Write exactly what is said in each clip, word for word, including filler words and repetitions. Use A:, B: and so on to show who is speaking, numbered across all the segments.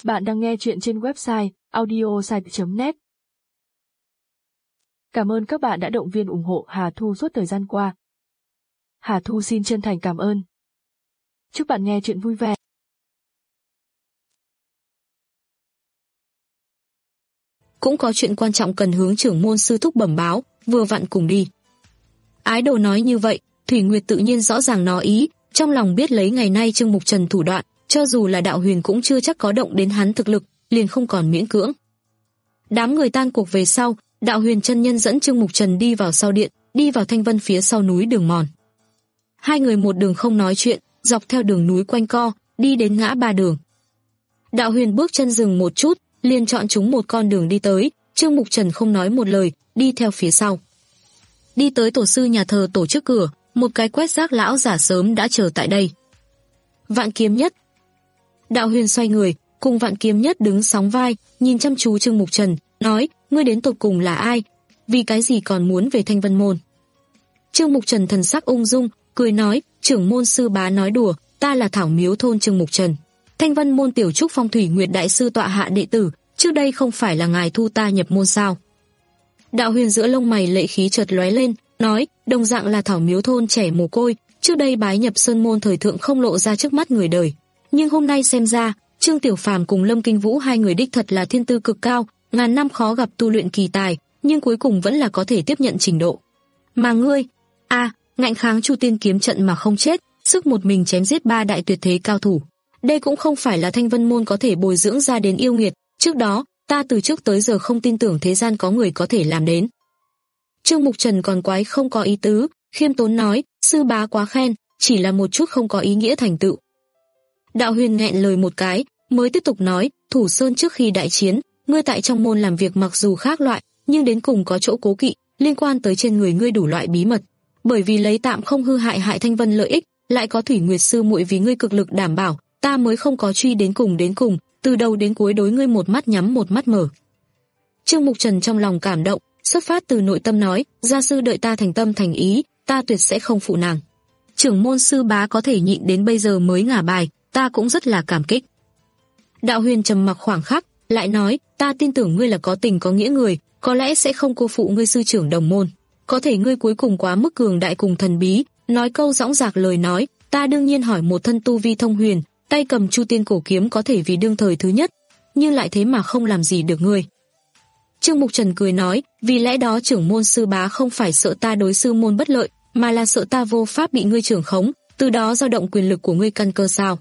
A: Bạn đang nghe chuyện trên website audiosite chấm net. Cảm ơn các bạn đã động viên ủng hộ Hà Thu suốt thời gian qua. Hà Thu xin chân thành cảm ơn. Chúc bạn nghe chuyện vui vẻ.
B: Cũng có chuyện quan trọng cần hướng trưởng môn sư thúc bẩm báo, vừa vặn cùng đi. Ái Đồ nói như vậy, Thủy Nguyệt tự nhiên rõ ràng nó ý, trong lòng biết lấy ngày nay Trương Mục Trần thủ đoạn, cho dù là Đạo Huyền cũng chưa chắc có động đến hắn thực lực, liền không còn miễn cưỡng. Đám người tan cuộc về sau, Đạo Huyền chân nhân dẫn Trương Mục Trần đi vào sau điện, đi vào Thanh Vân phía sau núi đường mòn. Hai người một đường không nói chuyện, dọc theo đường núi quanh co, đi đến ngã ba đường. Đạo Huyền bước chân dừng một chút, liền chọn chúng một con đường đi tới, Trương Mục Trần không nói một lời, đi theo phía sau. Đi tới tổ sư nhà thờ tổ trước cửa, một cái quét rác lão giả sớm đã chờ tại đây. Vạn Kiếm Nhất. Đạo Huyền xoay người, cùng Vạn Kiếm Nhất đứng sóng vai, nhìn chăm chú Trương Mục Trần, nói, ngươi đến tột cùng là ai? Vì cái gì còn muốn về Thanh Vân Môn? Trương Mục Trần thần sắc ung dung, cười nói, trưởng môn sư bá nói đùa, ta là Thảo Miếu thôn Trương Mục Trần. Thanh Vân Môn tiểu trúc Phong Thủy Nguyệt đại sư tọa hạ đệ tử, trước đây không phải là ngài thu ta nhập môn sao? Đạo Huyền giữa lông mày lệ khí chợt lóe lên, nói, đồng dạng là Thảo Miếu thôn trẻ mồ côi, trước đây bái nhập sơn môn thời thượng không lộ ra trước mắt người đời, nhưng hôm nay xem ra, Trương Tiểu Phàm cùng Lâm Kinh Vũ hai người đích thật là thiên tư cực cao, ngàn năm khó gặp tu luyện kỳ tài, nhưng cuối cùng vẫn là có thể tiếp nhận trình độ. Mà ngươi, a, à, ngạnh kháng Chu Tiên kiếm trận mà không chết, sức một mình chém giết ba đại tuyệt thế cao thủ. Đây cũng không phải là Thanh Vân Môn có thể bồi dưỡng ra đến yêu nghiệt, trước đó, ta từ trước tới giờ không tin tưởng thế gian có người có thể làm đến. Trương Mục Trần còn quái không có ý tứ, khiêm tốn nói, sư bá quá khen, chỉ là một chút không có ý nghĩa thành tựu. Đạo Huyền nghẹn lời một cái, mới tiếp tục nói, Thủ Sơn trước khi đại chiến, ngươi tại trong môn làm việc mặc dù khác loại, nhưng đến cùng có chỗ cố kỵ, liên quan tới trên người ngươi đủ loại bí mật. Bởi vì lấy tạm không hư hại hại Thanh Vân lợi ích, lại có Thủy Nguyệt sư muội vì ngươi cực lực đảm bảo, ta mới không có truy đến cùng đến cùng, từ đầu đến cuối đối ngươi một mắt nhắm một mắt mở. Trương Mục Trần trong lòng cảm động, xuất phát từ nội tâm nói, gia sư đợi ta thành tâm thành ý, ta tuyệt sẽ không phụ nàng. Trưởng môn sư bá có thể nhịn đến bây giờ mới ngả bài, ta cũng rất là cảm kích. Đạo Huyền trầm mặc khoảng khắc, lại nói, ta tin tưởng ngươi là có tình có nghĩa người, có lẽ sẽ không cô phụ ngươi sư trưởng đồng môn. Có thể ngươi cuối cùng quá mức cường đại cùng thần bí, nói câu dõng dạc lời nói, ta đương nhiên hỏi một thân tu vi thông huyền, tay cầm Chu Tiên cổ kiếm có thể vì đương thời thứ nhất, nhưng lại thế mà không làm gì được ngươi. Trương Mục Trần cười nói, vì lẽ đó trưởng môn sư bá không phải sợ ta đối sư môn bất lợi, mà là sợ ta vô pháp bị ngươi trưởng khống, từ đó dao động quyền lực của ngươi căn cơ sao.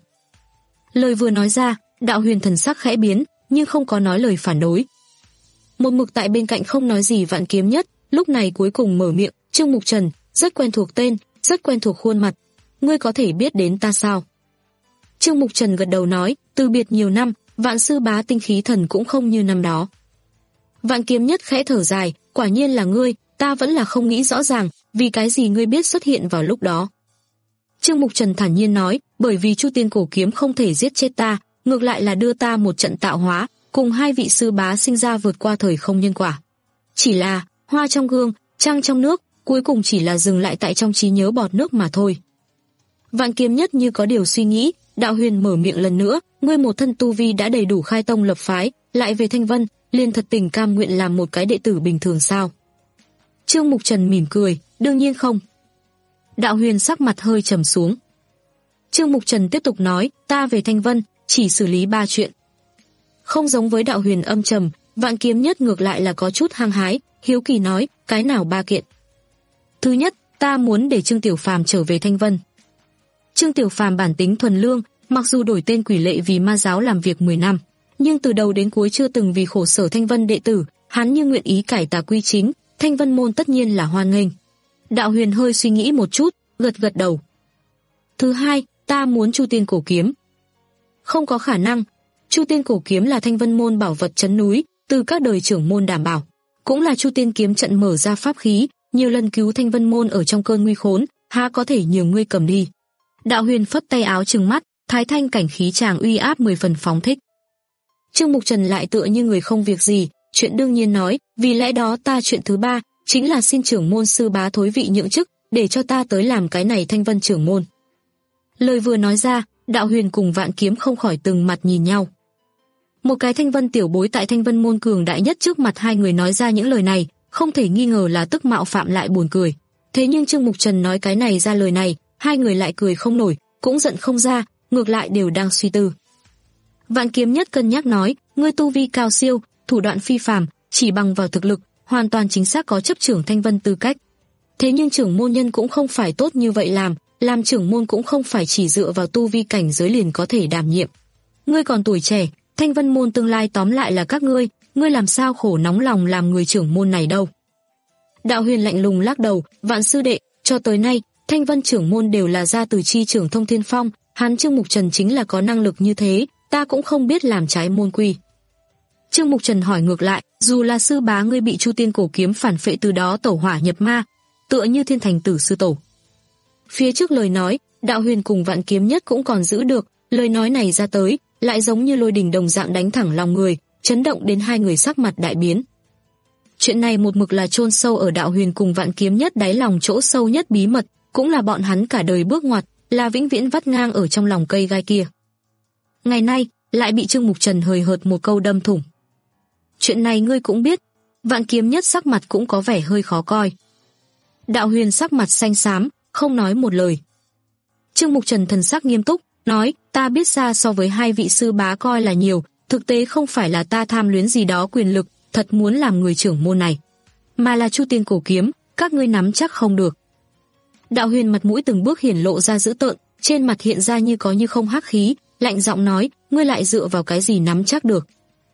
B: Lời vừa nói ra, Đạo Huyền thần sắc khẽ biến, nhưng không có nói lời phản đối. Một mực tại bên cạnh không nói gì Vạn Kiếm Nhất, lúc này cuối cùng mở miệng, Trương Mục Trần, rất quen thuộc tên, rất quen thuộc khuôn mặt, ngươi có thể biết đến ta sao? Trương Mục Trần gật đầu nói, từ biệt nhiều năm, Vạn sư bá tinh khí thần cũng không như năm đó. Vạn Kiếm Nhất khẽ thở dài, quả nhiên là ngươi, ta vẫn là không nghĩ rõ ràng, vì cái gì ngươi biết xuất hiện vào lúc đó. Trương Mục Trần thản nhiên nói, bởi vì Chu Tiên cổ kiếm không thể giết chết ta, ngược lại là đưa ta một trận tạo hóa, cùng hai vị sư bá sinh ra vượt qua thời không nhân quả. Chỉ là, hoa trong gương, trăng trong nước, cuối cùng chỉ là dừng lại tại trong trí nhớ bọt nước mà thôi. Vạn Kiếm Nhất như có điều suy nghĩ, Đạo Huyền mở miệng lần nữa, ngươi một thân tu vi đã đầy đủ khai tông lập phái, lại về Thanh Vân, liền thật tình cam nguyện làm một cái đệ tử bình thường sao? Trương Mục Trần mỉm cười, đương nhiên không. Đạo Huyền sắc mặt hơi trầm xuống. Trương Mục Trần tiếp tục nói, ta về Thanh Vân, chỉ xử lý ba chuyện. Không giống với Đạo Huyền âm trầm, Vạn Kiếm Nhất ngược lại là có chút hăng hái, hiếu kỳ nói, cái nào ba kiện? Thứ nhất, ta muốn để Trương Tiểu Phàm trở về Thanh Vân. Trương Tiểu Phàm bản tính thuần lương, mặc dù đổi tên Quỷ Lệ vì ma giáo làm việc mười năm, nhưng từ đầu đến cuối chưa từng vì khổ sở Thanh Vân đệ tử, hắn như nguyện ý cải tà quy chính, Thanh Vân môn tất nhiên là hoan nghênh. Đạo Huyền hơi suy nghĩ một chút, gật gật đầu. Thứ hai, ta muốn Chu Tiên cổ kiếm. Không có khả năng, Chu Tiên cổ kiếm là Thanh Vân môn bảo vật trấn núi, từ các đời trưởng môn đảm bảo, cũng là Chu Tiên kiếm trận mở ra pháp khí, nhiều lần cứu Thanh Vân môn ở trong cơn nguy khốn, há có thể nhường ngươi cầm đi. Đạo Huyền phất tay áo trừng mắt, thái thanh cảnh khí chàng uy áp mười phần phóng thích. Trương Mục Trần lại tựa như người không việc gì, chuyện đương nhiên nói, vì lẽ đó ta chuyện thứ ba, chính là xin trưởng môn sư bá thối vị nhượng chức, để cho ta tới làm cái này Thanh Vân trưởng môn. Lời vừa nói ra, Đạo Huyền cùng Vạn Kiếm không khỏi từng mặt nhìn nhau. Một cái Thanh Vân tiểu bối tại Thanh Vân môn cường đại nhất trước mặt hai người nói ra những lời này, không thể nghi ngờ là tức mạo phạm lại buồn cười. Thế nhưng Trương Mục Trần nói cái này ra lời này, hai người lại cười không nổi, cũng giận không ra, ngược lại đều đang suy tư. Vạn Kiếm Nhất cân nhắc nói, ngươi tu vi cao siêu, thủ đoạn phi phàm, chỉ bằng vào thực lực, hoàn toàn chính xác có chấp trưởng Thanh Vân tư cách. Thế nhưng trưởng môn nhân cũng không phải tốt như vậy làm, làm trưởng môn cũng không phải chỉ dựa vào tu vi cảnh giới liền có thể đảm nhiệm. Ngươi còn tuổi trẻ, Thanh Vân môn tương lai tóm lại là các ngươi, ngươi làm sao khổ nóng lòng làm người trưởng môn này đâu. Đạo Huyền lạnh lùng lắc đầu, Vạn sư đệ, cho tới nay, Thanh Vân trưởng môn đều là ra từ chi trưởng Thông Thiên Phong, hắn Trương Mục Trần chính là có năng lực như thế, ta cũng không biết làm trái môn quy. Trương Mục Trần hỏi ngược lại, dù là sư bá ngươi bị Chu Tiên cổ kiếm phản phệ từ đó tẩu hỏa nhập ma, tựa như Thiên Thành Tử sư tổ. Phía trước lời nói, Đạo Huyền cùng Vạn Kiếm Nhất cũng còn giữ được, lời nói này ra tới, lại giống như lôi đình đồng dạng đánh thẳng lòng người, chấn động đến hai người sắc mặt đại biến. Chuyện này một mực là chôn sâu ở Đạo Huyền cùng Vạn Kiếm Nhất đáy lòng chỗ sâu nhất bí mật, cũng là bọn hắn cả đời bước ngoặt, là vĩnh viễn vắt ngang ở trong lòng cây gai kia. Ngày nay, lại bị Trương Mục Trần hời hợt một câu đâm thủng. Chuyện này ngươi cũng biết. Vạn Kiếm Nhất sắc mặt cũng có vẻ hơi khó coi. Đạo Huyền sắc mặt xanh xám, không nói một lời. Trương Mục Trần thần sắc nghiêm túc, nói, ta biết xa so với hai vị sư bá coi là nhiều, thực tế không phải là ta tham luyến gì đó quyền lực, thật muốn làm người trưởng môn này, mà là Chu Tiên cổ kiếm, các ngươi nắm chắc không được. Đạo Huyền mặt mũi từng bước hiển lộ ra dữ tợn, trên mặt hiện ra như có như không hắc khí, lạnh giọng nói, ngươi lại dựa vào cái gì nắm chắc được.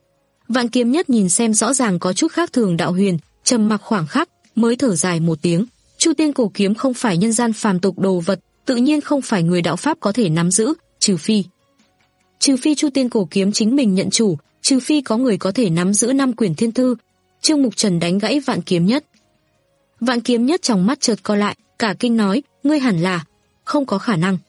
B: Vạn Kiếm Nhất nhìn xem rõ ràng có chút khác thường Đạo Huyền, trầm mặc khoảng khắc, mới thở dài một tiếng. Chu Tiên cổ kiếm không phải nhân gian phàm tục đồ vật, tự nhiên không phải người đạo pháp có thể nắm giữ, trừ phi. Trừ phi Chu Tiên cổ kiếm chính mình nhận chủ, trừ phi có người có thể nắm giữ năm quyển thiên thư. Trương Mục Trần đánh gãy Vạn Kiếm Nhất. Vạn Kiếm Nhất trong mắt chợt co lại, cả kinh nói, ngươi hẳn là, không có khả năng.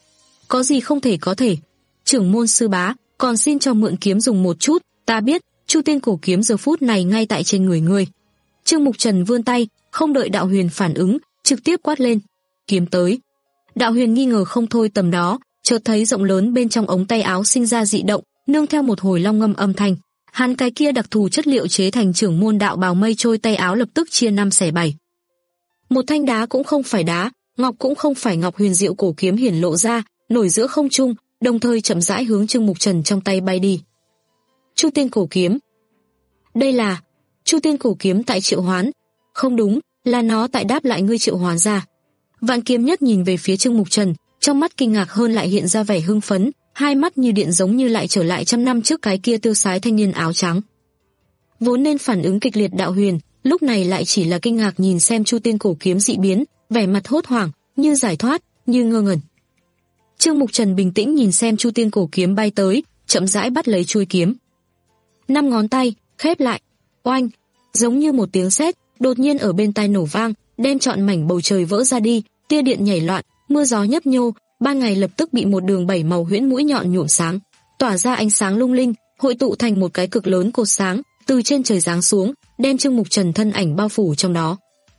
B: Có gì không thể có thể. Trưởng môn sư bá, còn xin cho mượn kiếm dùng một chút, ta biết, Chu Tiên cổ kiếm giờ phút này ngay tại trên người ngươi. Trương Mục Trần vươn tay, không đợi Đạo Huyền phản ứng, trực tiếp quát lên, kiếm tới. Đạo Huyền nghi ngờ không thôi tầm đó, chợt thấy rộng lớn bên trong ống tay áo sinh ra dị động, nương theo một hồi long ngâm âm thanh, hắn cái kia đặc thù chất liệu chế thành trưởng môn đạo bào mây trôi tay áo lập tức chia năm xẻ bảy. Một thanh đá cũng không phải đá, ngọc cũng không phải ngọc huyền diệu cổ kiếm hiển lộ ra, nổi giữa không trung, đồng thời chậm rãi hướng Trương Mục Trần trong tay bay đi. Chu Tiên cổ kiếm. Đây là Chu Tiên cổ kiếm tại triệu hoán. Không đúng, là nó tại đáp lại ngươi triệu hoán ra. Vạn Kiếm Nhất nhìn về phía Trương Mục Trần, trong mắt kinh ngạc hơn lại hiện ra vẻ hưng phấn, hai mắt như điện giống như lại trở lại trăm năm trước cái kia tiêu sái thanh niên áo trắng. Vốn nên phản ứng kịch liệt Đạo Huyền, lúc này lại chỉ là kinh ngạc nhìn xem Chu Tiên cổ kiếm dị biến, vẻ mặt hốt hoảng, như giải thoát, như ngơ ngẩn. Trương Mục Trần bình tĩnh nhìn xem Chu Tiên cổ kiếm bay tới, chậm rãi bắt lấy chuôi kiếm. Năm ngón tay khép lại, oanh, giống như một tiếng sét, đột nhiên ở bên tai nổ vang, đem trọn mảnh bầu trời vỡ ra đi, tia điện nhảy loạn, mưa gió nhấp nhô, ban ngày lập tức bị một đường bảy màu huyễn mũi nhọn nhuộm sáng, tỏa ra ánh sáng lung linh, hội tụ thành một cái cực lớn cột sáng, từ trên trời giáng xuống, đem Trương Mục Trần thân ảnh bao phủ trong đó.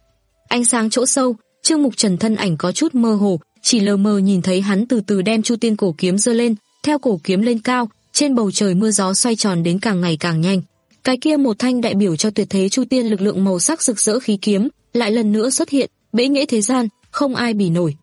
B: Ánh sáng chỗ sâu, Trương Mục Trần thân ảnh có chút mơ hồ, chỉ lờ mờ nhìn thấy hắn từ từ đem Chu Tiên cổ kiếm giơ lên, theo cổ kiếm lên cao, trên bầu trời mưa gió xoay tròn đến càng ngày càng nhanh. Cái kia một thanh đại biểu cho tuyệt thế Chu Tiên lực lượng màu sắc rực rỡ khí kiếm, lại lần nữa xuất hiện, bẽ nghệ thế gian, không ai bì nổi.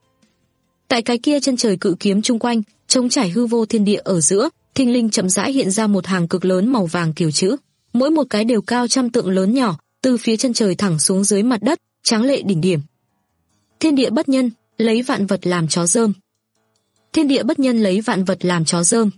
B: Tại cái kia chân trời cự kiếm chung quanh, trống trải hư vô thiên địa ở giữa, thình lình chậm rãi hiện ra một hàng cực lớn màu vàng kiều chữ, mỗi một cái đều cao trăm tượng lớn nhỏ, từ phía chân trời thẳng xuống dưới mặt đất, tráng lệ đỉnh điểm. Thiên địa bất nhân, lấy vạn vật làm chó rơm. Thiên địa bất nhân lấy vạn vật làm chó rơm.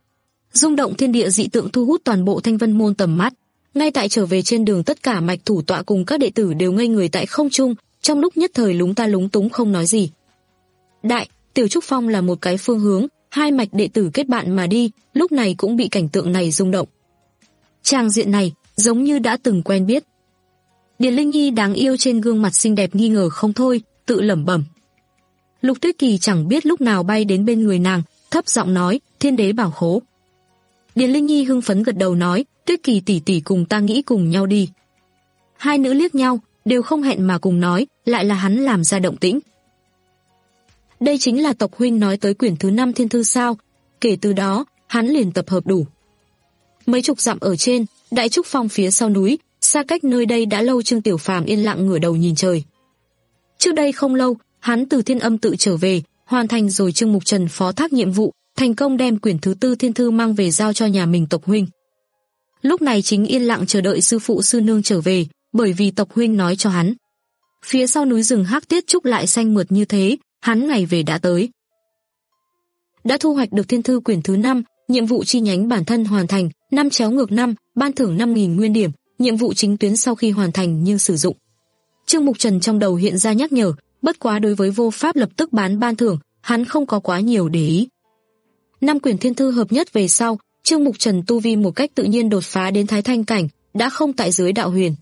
B: Rung động thiên địa dị tượng thu hút toàn bộ Thanh Vân môn tầm mắt. Ngay tại trở về trên đường, tất cả mạch thủ tọa cùng các đệ tử đều ngây người tại không trung, trong lúc nhất thời lúng ta lúng túng không nói gì. Đại, Tiểu Trúc Phong là một cái phương hướng, hai mạch đệ tử kết bạn mà đi, lúc này cũng bị cảnh tượng này rung động. Tràng diện này, giống như đã từng quen biết. Điền Linh Nhi đáng yêu trên gương mặt xinh đẹp nghi ngờ không thôi, tự lẩm bẩm. Lục Tuyết Kỳ chẳng biết lúc nào bay đến bên người nàng, thấp giọng nói, Thiên đế bảo khố. Điền Linh Nhi hưng phấn gật đầu nói, Tuyết Kỳ tỷ tỷ cùng ta nghĩ cùng nhau đi. Hai nữ liếc nhau, đều không hẹn mà cùng nói, lại là hắn làm ra động tĩnh. Đây chính là tộc huynh nói tới quyển thứ năm thiên thư sao? Kể từ đó, hắn liền tập hợp đủ. Mấy chục dặm ở trên, Đại Trúc Phong phía sau núi, xa cách nơi đây đã lâu, Trương Tiểu Phàm yên lặng ngửa đầu nhìn trời. Trước đây không lâu, hắn từ Thiên Âm tự trở về, hoàn thành rồi Trương Mục Trần phó thác nhiệm vụ, thành công đem quyển thứ tư thiên thư mang về giao cho nhà mình tộc huynh. Lúc này chính yên lặng chờ đợi sư phụ sư nương trở về, bởi vì tộc huynh nói cho hắn. Phía sau núi rừng hắc tiết trúc lại xanh mượt như thế, hắn ngày về đã tới. Đã thu hoạch được thiên thư quyển thứ năm, nhiệm vụ chi nhánh bản thân hoàn thành, năm chéo ngược năm, ban thưởng năm nghìn nguyên điểm, nhiệm vụ chính tuyến sau khi hoàn thành nhưng sử dụng. Trương Mục Trần trong đầu hiện ra nhắc nhở, bất quá đối với vô pháp lập tức bán ban thưởng, hắn không có quá nhiều để ý. Năm quyển thiên thư hợp nhất về sau, Trương Mục Trần tu vi một cách tự nhiên đột phá đến thái thanh cảnh, đã không tại dưới đạo huyền.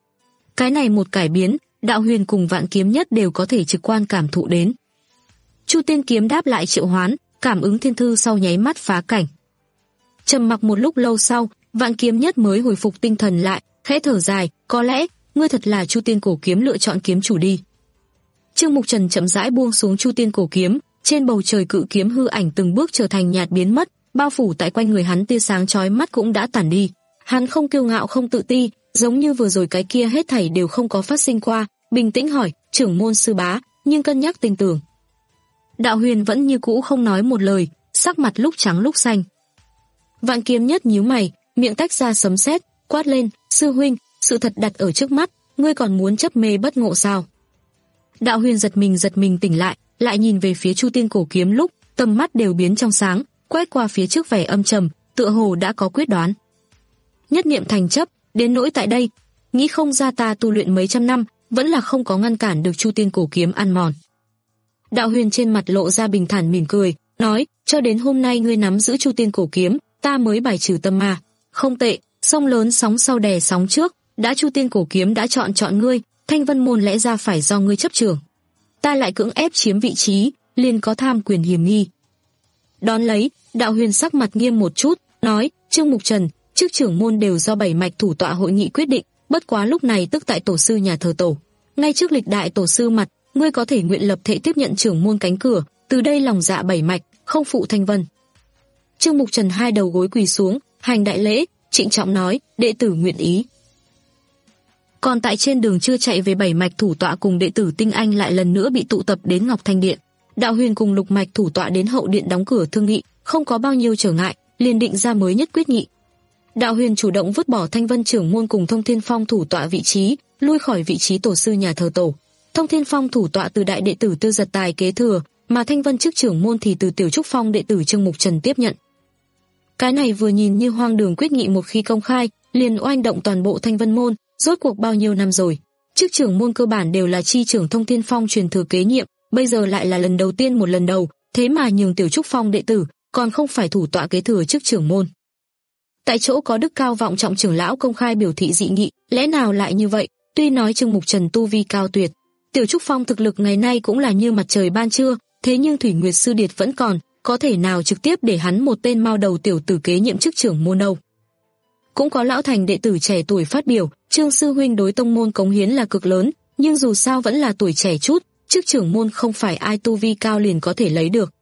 B: Cái này một cải biến, đạo huyền cùng vạn kiếm nhất đều có thể trực quan cảm thụ đến. Chu Tiên kiếm đáp lại triệu hoán, cảm ứng thiên thư sau nháy mắt phá cảnh. Trầm mặc một lúc lâu sau, vạn kiếm nhất mới hồi phục tinh thần lại, khẽ thở dài, có lẽ ngươi thật là Chu Tiên cổ kiếm lựa chọn kiếm chủ đi. Trương Mục Trần chậm rãi buông xuống Chu Tiên cổ kiếm, trên bầu trời cự kiếm hư ảnh từng bước trở thành nhạt biến mất, bao phủ tại quanh người hắn tia sáng chói mắt cũng đã tản đi. Hắn không kiêu ngạo không tự ti, giống như vừa rồi cái kia hết thảy đều không có phát sinh qua, bình tĩnh hỏi, trưởng môn sư bá, nhưng cân nhắc tình tưởng. Đạo huyền vẫn như cũ không nói một lời, sắc mặt lúc trắng lúc xanh. Vạn kiếm nhất nhíu mày, miệng tách ra sấm sét, quát lên, sư huynh, sự thật đặt ở trước mắt, ngươi còn muốn chấp mê bất ngộ sao? Đạo huyền giật mình giật mình tỉnh lại, lại nhìn về phía Chu Tiên cổ kiếm lúc, tầm mắt đều biến trong sáng, quét qua phía trước vẻ âm trầm, tựa hồ đã có quyết đoán. Nhất niệm thành chấp, đến nỗi tại đây, nghĩ không ra ta tu luyện mấy trăm năm, vẫn là không có ngăn cản được Chu Tiên cổ kiếm ăn mòn. Đạo huyền trên mặt lộ ra bình thản mỉm cười, nói, cho đến hôm nay ngươi nắm giữ Chu Tiên cổ kiếm, ta mới bài trừ tâm ma. Không tệ, sóng lớn sóng sau đè sóng trước, đã Chu Tiên cổ kiếm đã chọn chọn ngươi, Thanh Vân môn lẽ ra phải do ngươi chấp trưởng. Ta lại cưỡng ép chiếm vị trí, liền có tham quyền hiểm nghi. Đón lấy, đạo huyền sắc mặt nghiêm một chút, nói, Trương Mục Trần, trước trưởng môn đều do bảy mạch thủ tọa hội nghị quyết định, bất quá lúc này tức tại tổ sư nhà thờ tổ. Ngay trước lịch đại tổ sư mặt, ngươi có thể nguyện lập thể tiếp nhận trưởng môn cánh cửa, từ đây lòng dạ bảy mạch, không phụ Thanh Vân. Trương Mục Trần hai đầu gối quỳ xuống, hành đại lễ, trịnh trọng nói, đệ tử nguyện ý. Còn tại trên đường chưa chạy về bảy mạch thủ tọa cùng đệ tử Tinh Anh lại lần nữa bị tụ tập đến Ngọc Thanh Điện. Đạo huyền cùng lục mạch thủ tọa đến hậu điện đóng cửa thương nghị, không có bao nhiêu trở ngại, liền định ra mới nhất quyết nghị. Đạo huyền chủ động vứt bỏ Thanh Vân trưởng môn cùng Thông Thiên Phong thủ tọa vị trí, lui khỏi vị trí tổ sư nhà thờ tổ. Thông Thiên Phong thủ tọa từ đại đệ tử Tư Giật Tài kế thừa, mà Thanh Vân chức trưởng môn thì từ Tiểu Trúc Phong đệ tử Trương Mục Trần tiếp nhận. Cái này vừa nhìn như hoang đường quyết nghị một khi công khai, liền oanh động toàn bộ Thanh Vân môn, rốt cuộc bao nhiêu năm rồi. Chức trưởng môn cơ bản đều là chi trưởng Thông Thiên Phong truyền thừa kế nhiệm, bây giờ lại là lần đầu tiên một lần đầu, thế mà nhường Tiểu Trúc Phong đệ tử, còn không phải thủ tọa kế thừa chức trưởng môn. Tại chỗ có đức cao vọng trọng trưởng lão công khai biểu thị dị nghị, lẽ nào lại như vậy? Tuy nói Trương Mục Trần tu vi cao tuyệt, Tiểu Trúc Phong thực lực ngày nay cũng là như mặt trời ban trưa, thế nhưng Thủy Nguyệt sư điệt vẫn còn, có thể nào trực tiếp để hắn một tên mao đầu tiểu tử kế nhiệm chức trưởng môn đâu. Cũng có lão thành đệ tử trẻ tuổi phát biểu, Trương sư huynh đối tông môn cống hiến là cực lớn, nhưng dù sao vẫn là tuổi trẻ chút, chức trưởng môn không phải ai tu vi cao liền có thể lấy được.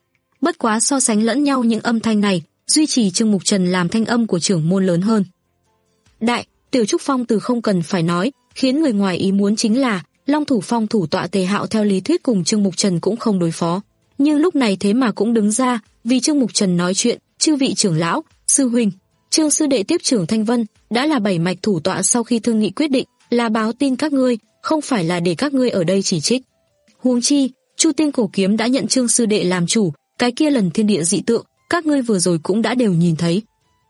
B: Bất quá so sánh lẫn nhau những âm thanh này, duy trì Trương Mục Trần làm thanh âm của trưởng môn lớn hơn. Đại, Tiểu Trúc Phong từ không cần phải nói, khiến người ngoài ý muốn chính là Long Thủ Phong thủ tọa Tề Hạo theo lý thuyết cùng Trương Mục Trần cũng không đối phó, nhưng lúc này thế mà cũng đứng ra, vì Trương Mục Trần nói chuyện, chư vị trưởng lão, sư huynh, Trương sư đệ tiếp trưởng Thanh Vân, đã là bảy mạch thủ tọa sau khi thương nghị quyết định, là báo tin các ngươi, không phải là để các ngươi ở đây chỉ trích. Huống chi, Chu Tiên cổ kiếm đã nhận Trương sư đệ làm chủ, cái kia lần thiên địa dị tượng, các ngươi vừa rồi cũng đã đều nhìn thấy.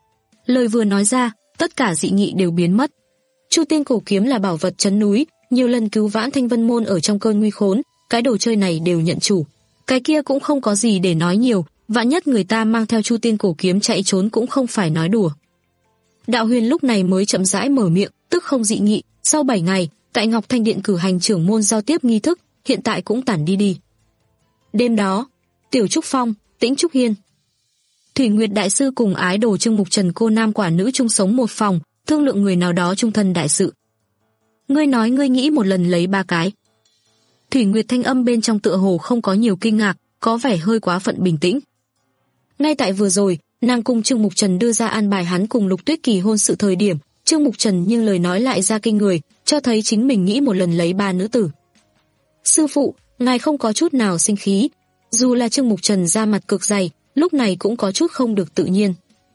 B: Lời vừa nói ra, tất cả dị nghị đều biến mất. Chu Tiên cổ kiếm là bảo vật trấn núi, nhiều lần cứu vãn Thanh Vân môn ở trong cơn nguy khốn, cái đồ chơi này đều nhận chủ. Cái kia cũng không có gì để nói nhiều, vạn nhất người ta mang theo Chu Tiên cổ kiếm chạy trốn cũng không phải nói đùa. Đạo huyền lúc này mới chậm rãi mở miệng, tức không dị nghị, sau bảy ngày, tại Ngọc Thanh Điện cử hành trưởng môn giao tiếp nghi thức, hiện tại cũng tản đi đi. Đêm đó, Tiểu Trúc Phong, Tĩnh Trúc Hiên. Thủy Nguyệt đại sư cùng ái đồ Trương Mục Trần cô nam quả nữ chung sống một phòng, thương lượng người nào đó trung thân đại sự. Ngươi nói ngươi nghĩ một lần lấy ba cái. Thủy Nguyệt thanh âm bên trong tựa hồ không có nhiều kinh ngạc, có vẻ hơi quá phận bình tĩnh. Ngay tại vừa rồi, nàng cùng Trương Mục Trần đưa ra an bài hắn cùng Lục Tuyết Kỳ hôn sự thời điểm, Trương Mục Trần nhưng lời nói lại ra kinh người, cho thấy chính mình nghĩ một lần lấy ba nữ tử. Sư phụ, ngài không có chút nào sinh khí. Dù là Trương Mục Trần ra mặt cực dày, lúc này cũng có chút không được tự nhiên.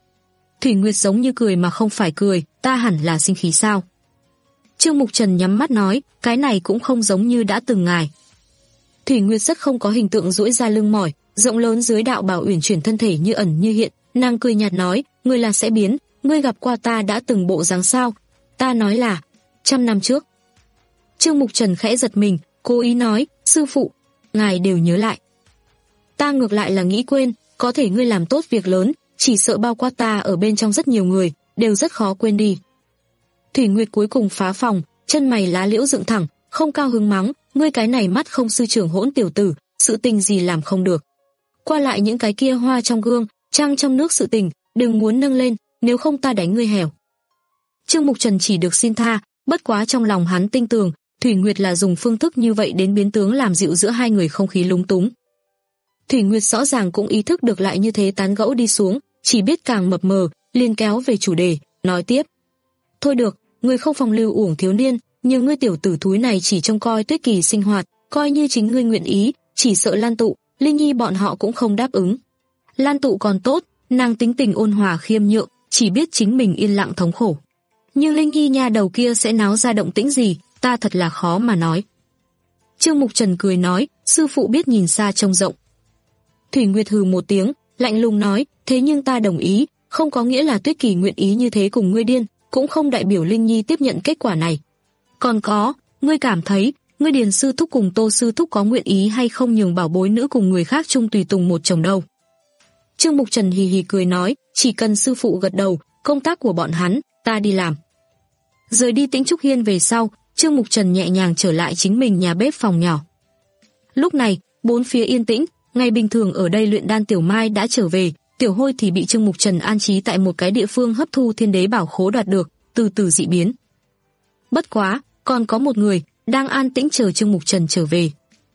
B: Thủy Nguyệt giống như cười mà không phải cười, ta hẳn là sinh khí sao? Trương Mục Trần nhắm mắt nói, cái này cũng không giống như đã từng ngài. Thủy Nguyệt rất không có hình tượng duỗi ra lưng mỏi, rộng lớn dưới đạo bào uyển chuyển thân thể như ẩn như hiện, nàng cười nhạt nói, ngươi là sẽ biến, ngươi gặp qua ta đã từng bộ dáng sao? Ta nói là, trăm năm trước. Trương Mục Trần khẽ giật mình, cố ý nói, sư phụ, ngài đều nhớ lại. Ta ngược lại là nghĩ quên, có thể ngươi làm tốt việc lớn, chỉ sợ bao quát ta ở bên trong rất nhiều người, đều rất khó quên đi. Thủy Nguyệt cuối cùng phá phòng, chân mày lá liễu dựng thẳng, không cao hứng mắng, ngươi cái này mắt không sư trưởng hỗn tiểu tử, sự tình gì làm không được. Qua lại những cái kia hoa trong gương, trăng trong nước sự tình, đừng muốn nâng lên, nếu không ta đánh ngươi hẻo. Trương Mục Trần chỉ được xin tha, bất quá trong lòng hắn tinh tường, Thủy Nguyệt là dùng phương thức như vậy đến biến tướng làm dịu giữa hai người không khí lúng túng. Thủy Nguyệt rõ ràng cũng ý thức được lại như thế tán gẫu đi xuống, chỉ biết càng mập mờ, liền kéo về chủ đề, nói tiếp. Thôi được, ngươi không phòng lưu uổng thiếu niên, nhưng ngươi tiểu tử thúi này chỉ trông coi Tuyết Kỳ sinh hoạt, coi như chính ngươi nguyện ý, chỉ sợ Lan Tụ, Linh Nhi bọn họ cũng không đáp ứng. Lan Tụ còn tốt, nàng tính tình ôn hòa khiêm nhượng, chỉ biết chính mình yên lặng thống khổ. Nhưng Linh Nhi nha đầu kia sẽ náo ra động tĩnh gì, ta thật là khó mà nói. Trương Mục Trần cười nói, sư phụ biết nhìn xa trông rộng. Thủy Nguyệt hừ một tiếng, lạnh lùng nói, thế nhưng ta đồng ý, không có nghĩa là Tuyết Kỳ nguyện ý như thế cùng ngươi điên, cũng không đại biểu Linh Nhi tiếp nhận kết quả này. Còn có, ngươi cảm thấy, ngươi Điền sư thúc cùng Tô sư thúc có nguyện ý hay không nhường bảo bối nữ cùng người khác chung tùy tùng một chồng đâu. Trương Mục Trần hì hì cười nói, chỉ cần sư phụ gật đầu, công tác của bọn hắn, ta đi làm. Rời đi Tĩnh Trúc Hiên về sau, Trương Mục Trần nhẹ nhàng trở lại chính mình nhà bếp phòng nhỏ. Lúc này, bốn phía yên tĩnh, ngày bình thường ở đây luyện đan Tiểu Mai đã trở về, Tiểu Hôi thì bị Trương Mục Trần an trí tại một cái địa phương hấp thu thiên đế bảo khố đoạt được, từ từ dị biến. Bất quá, còn có một người đang an tĩnh chờ Trương Mục Trần trở về.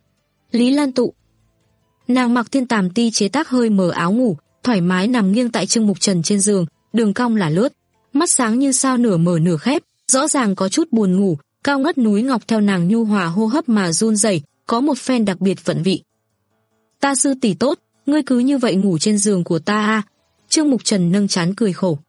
B: Lý Lan Tụ. Nàng mặc thiên tàm ti chế tác hơi mờ áo ngủ, thoải mái nằm nghiêng tại Trương Mục Trần trên giường, đường cong là lướt, mắt sáng như sao nửa mở nửa khép, rõ ràng có chút buồn ngủ, cao ngất núi ngọc theo nàng nhu hòa hô hấp mà run rẩy, có một phen đặc biệt vận vị. Ta sư tỷ tốt, ngươi cứ như vậy ngủ trên giường của ta à? Trương Mục Trần nâng trán cười khổ.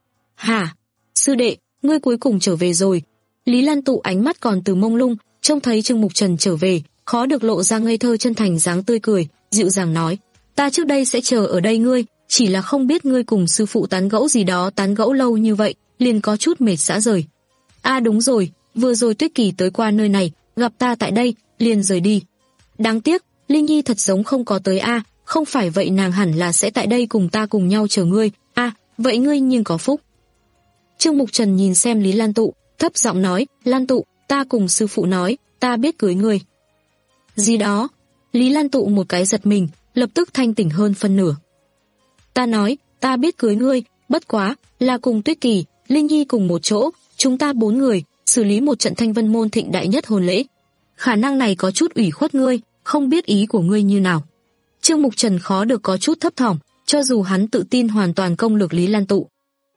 B: Hả? Sư đệ, ngươi cuối cùng trở về rồi. Lý Lan Tụ ánh mắt còn từ mông lung, trông thấy Trương Mục Trần trở về, khó được lộ ra ngây thơ chân thành dáng tươi cười, dịu dàng nói, ta trước đây sẽ chờ ở đây ngươi, chỉ là không biết ngươi cùng sư phụ tán gẫu gì đó tán gẫu lâu như vậy, liền có chút mệt xã rời. À đúng rồi, vừa rồi Tuyết Kỳ tới qua nơi này, gặp ta tại đây, liền rời đi. Đáng tiếc, Linh Nhi thật giống không có tới a, à, không phải vậy nàng hẳn là sẽ tại đây cùng ta cùng nhau chờ ngươi, a, à, vậy ngươi nhưng có phúc. Trương Mục Trần nhìn xem Lý Lan Tụ, thấp giọng nói, Lan Tụ, ta cùng sư phụ nói, ta biết cưới ngươi. Gì đó? Lý Lan Tụ một cái giật mình, lập tức thanh tỉnh hơn phân nửa. Ta nói, ta biết cưới ngươi, bất quá, là cùng Tuyết Kỳ, Linh Nhi cùng một chỗ, chúng ta bốn người, xử lý một trận Thanh Vân môn thịnh đại nhất hôn lễ. Khả năng này có chút ủy khuất ngươi, không biết ý của ngươi như nào. Trương Mục Trần khó được có chút thấp thỏm, cho dù hắn tự tin hoàn toàn công lược Lý Lan Tụ.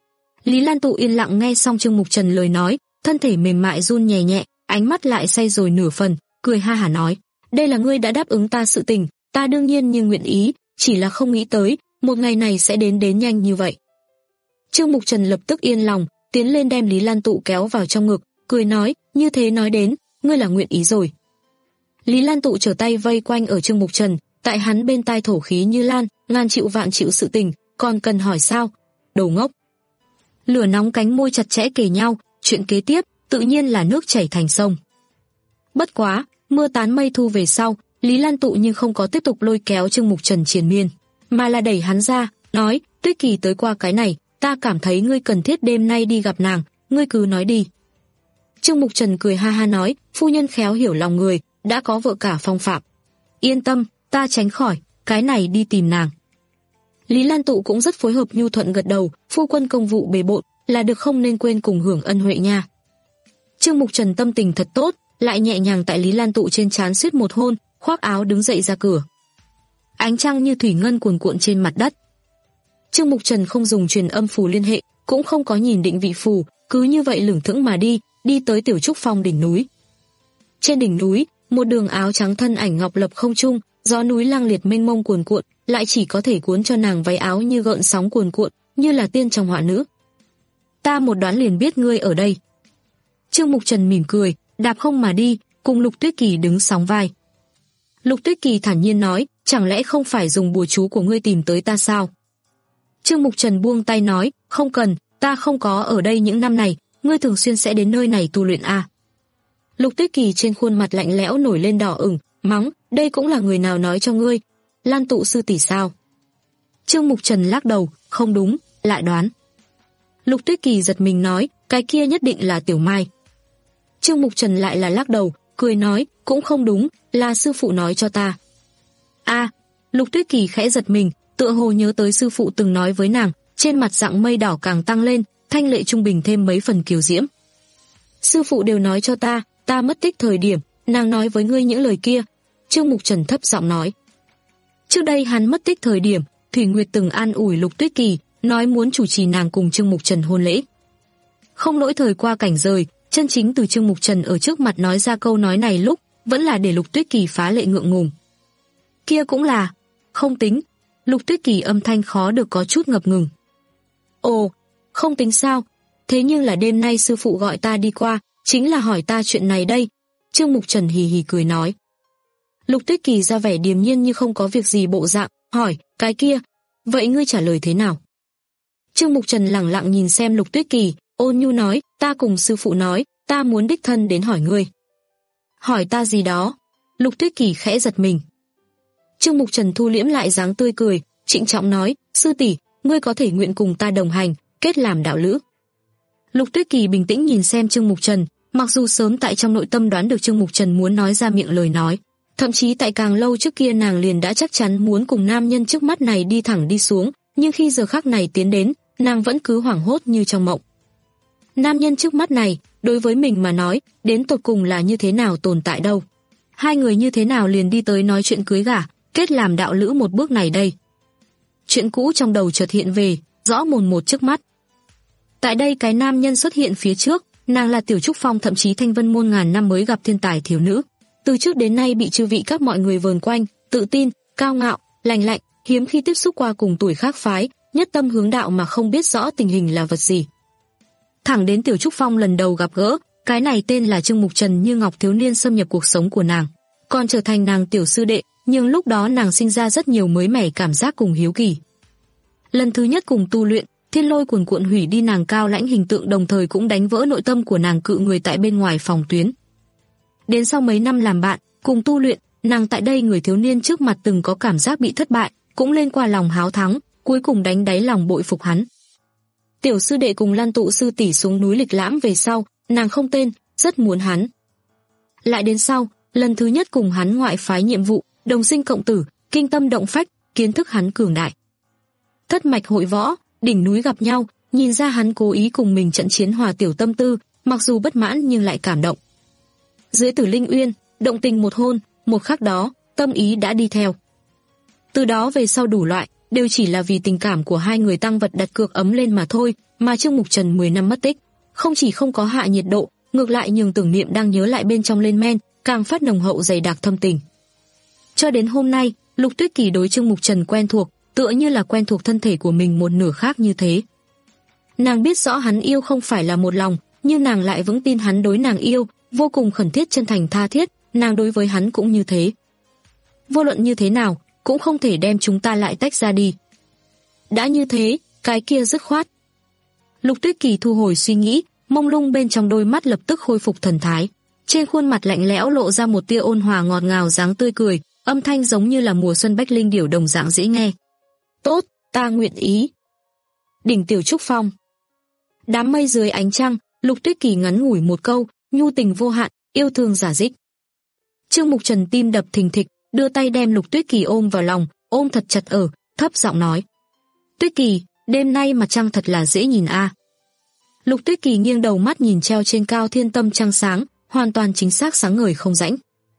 B: Lý Lan Tụ yên lặng nghe xong Trương Mục Trần lời nói, thân thể mềm mại run nhẹ nhẹ, ánh mắt lại say rồi nửa phần, cười ha hả nói, đây là ngươi đã đáp ứng ta sự tình, ta đương nhiên như nguyện ý, chỉ là không nghĩ tới, một ngày này sẽ đến đến nhanh như vậy. Trương Mục Trần lập tức yên lòng, tiến lên đem Lý Lan Tụ kéo vào trong ngực, cười nói, như thế nói đến, ngươi là nguyện ý rồi. Lý Lan Tụ trở tay vây quanh ở Trương Mục Trần, tại hắn bên tai thổ khí như lan, ngàn chịu vạn chịu sự tình, còn cần hỏi sao? Đồ ngốc. Lửa nóng cánh môi chặt chẽ kề nhau, chuyện kế tiếp, tự nhiên là nước chảy thành sông. Bất quá, mưa tán mây thu về sau, Lý Lan Tụ nhưng không có tiếp tục lôi kéo Trương Mục Trần triền miên, mà là đẩy hắn ra, nói, Tuyết Kỳ tới qua cái này, ta cảm thấy ngươi cần thiết đêm nay đi gặp nàng, ngươi cứ nói đi. Trương Mục Trần cười ha ha nói, phu nhân khéo hiểu lòng người, đã có vợ cả phong phạm. Yên tâm, ta tránh khỏi, cái này đi tìm nàng. Lý Lan Tụ cũng rất phối hợp nhu thuận gật đầu, phu quân công vụ bề bộn, là được không nên quên cùng hưởng ân huệ nha. Trương Mục Trần tâm tình thật tốt, lại nhẹ nhàng tại Lý Lan Tụ trên trán suýt một hôn, khoác áo đứng dậy ra cửa. Ánh trăng như thủy ngân cuồn cuộn trên mặt đất. Trương Mục Trần không dùng truyền âm phù liên hệ, cũng không có nhìn định vị phù, cứ như vậy lững thững mà đi, đi tới Tiểu Trúc Phong đỉnh núi. Trên đỉnh núi, một đường áo trắng thân ảnh ngọc lập không trung, gió núi lang liệt mênh mông cuồn cuộn, lại chỉ có thể cuốn cho nàng váy áo như gợn sóng cuồn cuộn, như là tiên trong họa nữ. Ta một đoán liền biết ngươi ở đây. Trương Mục Trần mỉm cười, đạp không mà đi, cùng Lục Tuyết Kỳ đứng sóng vai. Lục Tuyết Kỳ thản nhiên nói, chẳng lẽ không phải dùng bùa chú của ngươi tìm tới ta sao? Trương Mục Trần buông tay nói, không cần, ta không có ở đây những năm này, ngươi thường xuyên sẽ đến nơi này tu luyện à? Lục Tuyết Kỳ trên khuôn mặt lạnh lẽo nổi lên đỏ ửng, mắng, đây cũng là người nào nói cho ngươi? Lan Tụ sư tỷ sao? Trương Mục Trần lắc đầu, không đúng, lại đoán. Lục Tuyết Kỳ giật mình nói, cái kia nhất định là Tiểu Mai. Trương Mục Trần lại là lắc đầu, cười nói, cũng không đúng, là sư phụ nói cho ta. A, Lục Tuyết Kỳ khẽ giật mình, tựa hồ nhớ tới sư phụ từng nói với nàng, trên mặt dạng mây đỏ càng tăng lên, thanh lệ trung bình thêm mấy phần kiều diễm. Sư phụ đều nói cho ta, ta mất tích thời điểm, nàng nói với ngươi những lời kia. Trương Mục Trần thấp giọng nói. Trước đây hắn mất tích thời điểm, Thủy Nguyệt từng an ủi Lục Tuyết Kỳ, nói muốn chủ trì nàng cùng Trương Mục Trần hôn lễ. Không lỗi thời qua cảnh rời, chân chính từ Trương Mục Trần ở trước mặt nói ra câu nói này lúc, vẫn là để Lục Tuyết Kỳ phá lệ ngượng ngùng. Kia cũng là, không tính. Lục Tuyết Kỳ âm thanh khó được có chút ngập ngừng. Ồ, không tính sao? Thế nhưng là đêm nay sư phụ gọi ta đi qua, chính là hỏi ta chuyện này đây. Trương Mục Trần hì hì cười nói. Lục Tuyết Kỳ ra vẻ điềm nhiên như không có việc gì bộ dạng, hỏi, cái kia, vậy ngươi trả lời thế nào? Trương Mục Trần lẳng lặng nhìn xem Lục Tuyết Kỳ, ôn nhu nói, ta cùng sư phụ nói, ta muốn đích thân đến hỏi ngươi. Hỏi ta gì đó? Lục Tuyết Kỳ khẽ giật mình. Trương Mục Trần thu liễm lại dáng tươi cười, trịnh trọng nói, sư tỷ, ngươi có thể nguyện cùng ta đồng hành, kết làm đạo lữ. Lục Tuyết Kỳ bình tĩnh nhìn xem Trương Mục Trần, mặc dù sớm tại trong nội tâm đoán được Trương Mục Trần muốn nói ra miệng lời nói, thậm chí tại càng lâu trước kia nàng liền đã chắc chắn muốn cùng nam nhân trước mắt này đi thẳng đi xuống, nhưng khi giờ khắc này tiến đến, nàng vẫn cứ hoảng hốt như trong mộng. Nam nhân trước mắt này, đối với mình mà nói, đến tột cùng là như thế nào tồn tại đâu? Hai người như thế nào liền đi tới nói chuyện cưới gả, kết làm đạo lữ một bước này đây? Chuyện cũ trong đầu chợt hiện về, rõ mồn một trước mắt. Tại đây cái nam nhân xuất hiện phía trước, nàng là Tiểu Trúc Phong thậm chí Thanh Vân môn ngàn năm mới gặp thiên tài thiếu nữ. Từ trước đến nay bị chư vị các mọi người vờn quanh, tự tin, cao ngạo, lành lạnh, hiếm khi tiếp xúc qua cùng tuổi khác phái, nhất tâm hướng đạo mà không biết rõ tình hình là vật gì. Thẳng đến Tiểu Trúc Phong lần đầu gặp gỡ, cái này tên là Trương Mục Trần như ngọc thiếu niên xâm nhập cuộc sống của nàng, còn trở thành nàng tiểu sư đệ, nhưng lúc đó nàng sinh ra rất nhiều mới mẻ cảm giác cùng hiếu kỳ. Lần thứ nhất cùng tu luyện, thiên lôi cuồn cuộn hủy đi nàng cao lãnh hình tượng, đồng thời cũng đánh vỡ nội tâm của nàng cự người tại bên ngoài phòng tuyến. Đến sau mấy năm làm bạn, cùng tu luyện, nàng tại đây người thiếu niên trước mặt từng có cảm giác bị thất bại, cũng lên qua lòng háo thắng, cuối cùng đánh đáy lòng bội phục hắn. Tiểu sư đệ cùng Lan Tụ sư tỷ xuống núi lịch lãm về sau, nàng không tên, rất muốn hắn. Lại đến sau, lần thứ nhất cùng hắn ngoại phái nhiệm vụ, đồng sinh cộng tử, kinh tâm động phách, kiến thức hắn cường đại. Thất mạch hội võ, đỉnh núi gặp nhau, nhìn ra hắn cố ý cùng mình trận chiến hòa tiểu tâm tư, mặc dù bất mãn nhưng lại cảm động. Dưới Tử Linh Uyên, động tình một hôn, một khắc đó, tâm ý đã đi theo. Từ đó về sau đủ loại, đều chỉ là vì tình cảm của hai người tăng vật đặt cược ấm lên mà thôi, mà Trương Mục Trần mười năm mất tích, không chỉ không có hạ nhiệt độ, ngược lại nhường tưởng niệm đang nhớ lại bên trong lên men, càng phát nồng hậu dày đặc thâm tình. Cho đến hôm nay, Lục Tuyết Kỳ đối Trương Mục Trần quen thuộc, tựa như là quen thuộc thân thể của mình một nửa khác như thế. Nàng biết rõ hắn yêu không phải là một lòng, nhưng nàng lại vững tin hắn đối nàng yêu, vô cùng khẩn thiết chân thành tha thiết, nàng đối với hắn cũng như thế. Vô luận như thế nào, cũng không thể đem chúng ta lại tách ra đi. Đã như thế, cái kia dứt khoát. Lục Tuyết Kỳ thu hồi suy nghĩ, mông lung bên trong đôi mắt lập tức khôi phục thần thái. Trên khuôn mặt lạnh lẽo lộ ra một tia ôn hòa ngọt ngào dáng tươi cười, âm thanh giống như là mùa xuân bách linh điểu đồng dạng dễ nghe. Tốt, ta nguyện ý. Đỉnh Tiểu Trúc Phong. Đám mây dưới ánh trăng, Lục Tuyết Kỳ ngắn ngủi một câu, nhu tình vô hạn, yêu thương giả dích. Trương Mục Trần tim đập thình thịch, đưa tay đem Lục Tuyết Kỳ ôm vào lòng, ôm thật chặt ở, thấp giọng nói. Tuyết Kỳ, đêm nay mặt trăng thật là dễ nhìn a. Lục Tuyết Kỳ nghiêng đầu mắt nhìn treo trên cao thiên tâm trăng sáng, hoàn toàn chính xác sáng ngời không rãnh.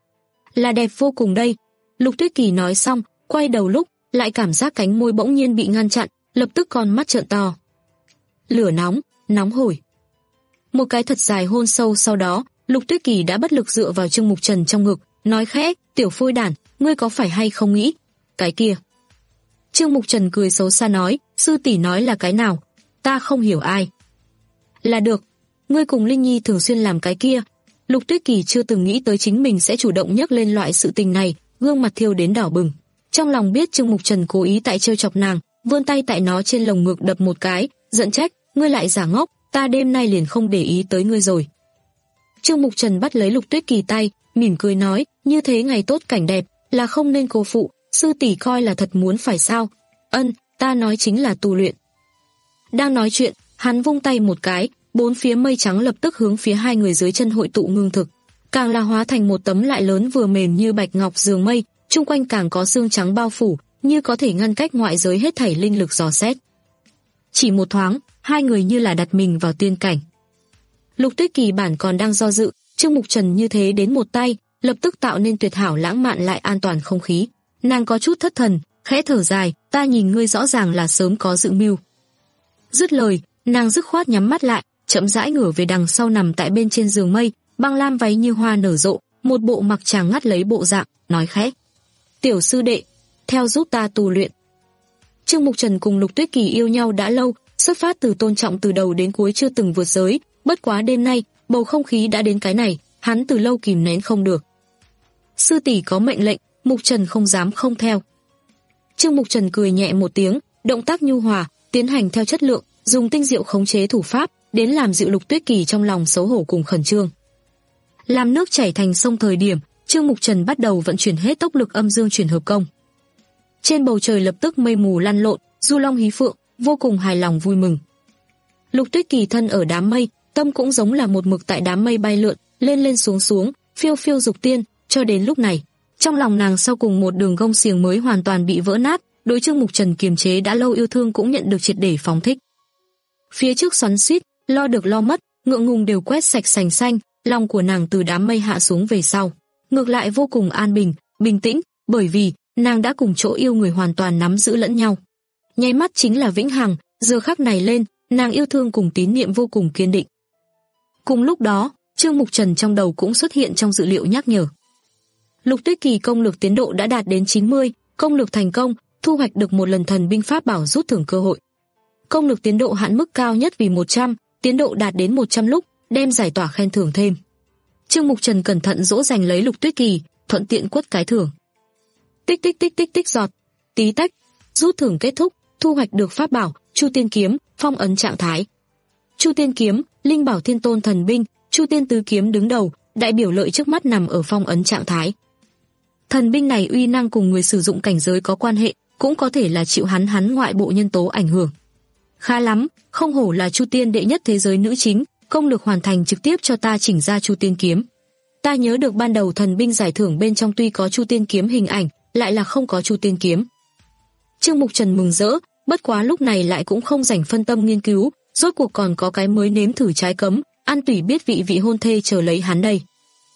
B: Là đẹp vô cùng đây. Lục Tuyết Kỳ nói xong, quay đầu lúc, lại cảm giác cánh môi bỗng nhiên bị ngăn chặn, lập tức con mắt trợn to. Lửa nóng, nóng hổi. Một cái thật dài hôn sâu sau đó, Lục Tuyết Kỳ đã bất lực dựa vào Trương Mục Trần trong ngực, nói khẽ, tiểu phôi đản, ngươi có phải hay không nghĩ? Cái kia. Trương Mục Trần cười xấu xa nói, sư tỷ nói là cái nào? Ta không hiểu ai. Là được, ngươi cùng Linh Nhi thường xuyên làm cái kia. Lục Tuyết Kỳ chưa từng nghĩ tới chính mình sẽ chủ động nhắc lên loại sự tình này, gương mặt thiêu đến đỏ bừng. Trong lòng biết Trương Mục Trần cố ý tại trêu chọc nàng, vươn tay tại nó trên lồng ngực đập một cái, giận trách, ngươi lại giả ngốc, ta đêm nay liền không để ý tới ngươi rồi. Trương Mục Trần bắt lấy Lục Tuyết Kỳ tay, mỉm cười nói, như thế ngày tốt cảnh đẹp, là không nên cô phụ, sư tỷ coi là thật muốn phải sao? Ân, ta nói chính là tu luyện. Đang nói chuyện, hắn vung tay một cái, bốn phía mây trắng lập tức hướng phía hai người dưới chân hội tụ ngưng thực, càng là hóa thành một tấm lại lớn vừa mềm như bạch ngọc giường mây, chung quanh càng có xương trắng bao phủ, như có thể ngăn cách ngoại giới hết thảy linh lực dò xét. Chỉ một thoáng, hai người như là đặt mình vào tiên cảnh. Lục Tuyết Kỳ bản còn đang do dự, Trương Mục Trần như thế đến một tay, lập tức tạo nên tuyệt hảo lãng mạn lại an toàn không khí. Nàng có chút thất thần, khẽ thở dài, ta nhìn ngươi rõ ràng là sớm có dự mưu. Dứt lời, nàng dứt khoát nhắm mắt lại, chậm rãi ngửa về đằng sau nằm tại bên trên giường mây, băng lam váy như hoa nở rộ, một bộ mặc chàng ngắt lấy bộ dạng, nói khẽ: "Tiểu sư đệ, theo giúp ta tu luyện." Trương Mục Trần cùng Lục Tuyết Kỳ yêu nhau đã lâu, xuất phát từ tôn trọng từ đầu đến cuối chưa từng vượt giới, bất quá đêm nay, bầu không khí đã đến cái này, hắn từ lâu kìm nén không được. Sư tỷ có mệnh lệnh, Mục Trần không dám không theo. Trương Mục Trần cười nhẹ một tiếng, động tác nhu hòa, tiến hành theo chất lượng, dùng tinh diệu khống chế thủ pháp, đến làm dịu Lục Tuyết Kỳ trong lòng xấu hổ cùng khẩn trương. Làm nước chảy thành sông thời điểm, Trương Mục Trần bắt đầu vận chuyển hết tốc lực âm dương chuyển hợp công. Trên bầu trời lập tức mây mù lăn lộn, du long hí phượng, vô cùng hài lòng vui mừng. Lục Tuyết Kỳ thân ở đám mây, tâm cũng giống là một mực tại đám mây bay lượn, lên lên xuống xuống, phiêu phiêu dục tiên, cho đến lúc này, trong lòng nàng sau cùng một đường gông xiềng mới hoàn toàn bị vỡ nát, đối Trương Mục Trần kiềm chế đã lâu yêu thương cũng nhận được triệt để phóng thích. Phía trước xoắn xuýt, lo được lo mất, ngượng ngùng đều quét sạch sành xanh, lòng của nàng từ đám mây hạ xuống về sau, ngược lại vô cùng an bình, bình tĩnh, bởi vì nàng đã cùng chỗ yêu người hoàn toàn nắm giữ lẫn nhau. Nháy mắt chính là vĩnh hằng, giờ khắc này lên, nàng yêu thương cùng tín niệm vô cùng kiên định. Cùng lúc đó, Trương Mục Trần trong đầu cũng xuất hiện trong dữ liệu nhắc nhở. Lục Tuyết Kỳ công lực tiến độ đã đạt đến chín mươi, công lực thành công, thu hoạch được một lần thần binh pháp bảo rút thưởng cơ hội. Công lực tiến độ hạn mức cao nhất vì một trăm, tiến độ đạt đến một trăm lúc, đem giải tỏa khen thưởng thêm. Trương Mục Trần cẩn thận dỗ dành lấy Lục Tuyết Kỳ, thuận tiện quất cái thưởng. Tích tích tích tích tích giọt, tí tách, rút thưởng kết thúc, thu hoạch được pháp bảo Chu Tiên kiếm, phong ấn trạng thái. Chu Tiên kiếm, linh bảo thiên tôn thần binh, Chu Tiên tứ kiếm đứng đầu, đại biểu lợi trước mắt nằm ở phong ấn trạng thái. Thần binh này uy năng cùng người sử dụng cảnh giới có quan hệ, cũng có thể là chịu hắn hắn ngoại bộ nhân tố ảnh hưởng. Khá lắm, không hổ là Chu Tiên đệ nhất thế giới nữ chính, công lực hoàn thành trực tiếp cho ta chỉnh ra Chu Tiên kiếm. Ta nhớ được ban đầu thần binh giải thưởng bên trong tuy có Chu Tiên kiếm hình ảnh, lại là không có Chu Tiên kiếm. Trương Mục Trần mừng rỡ, bất quá lúc này lại cũng không rảnh phân tâm nghiên cứu, rốt cuộc còn có cái mới nếm thử trái cấm, ăn tủy biết vị vị hôn thê chờ lấy hắn đây.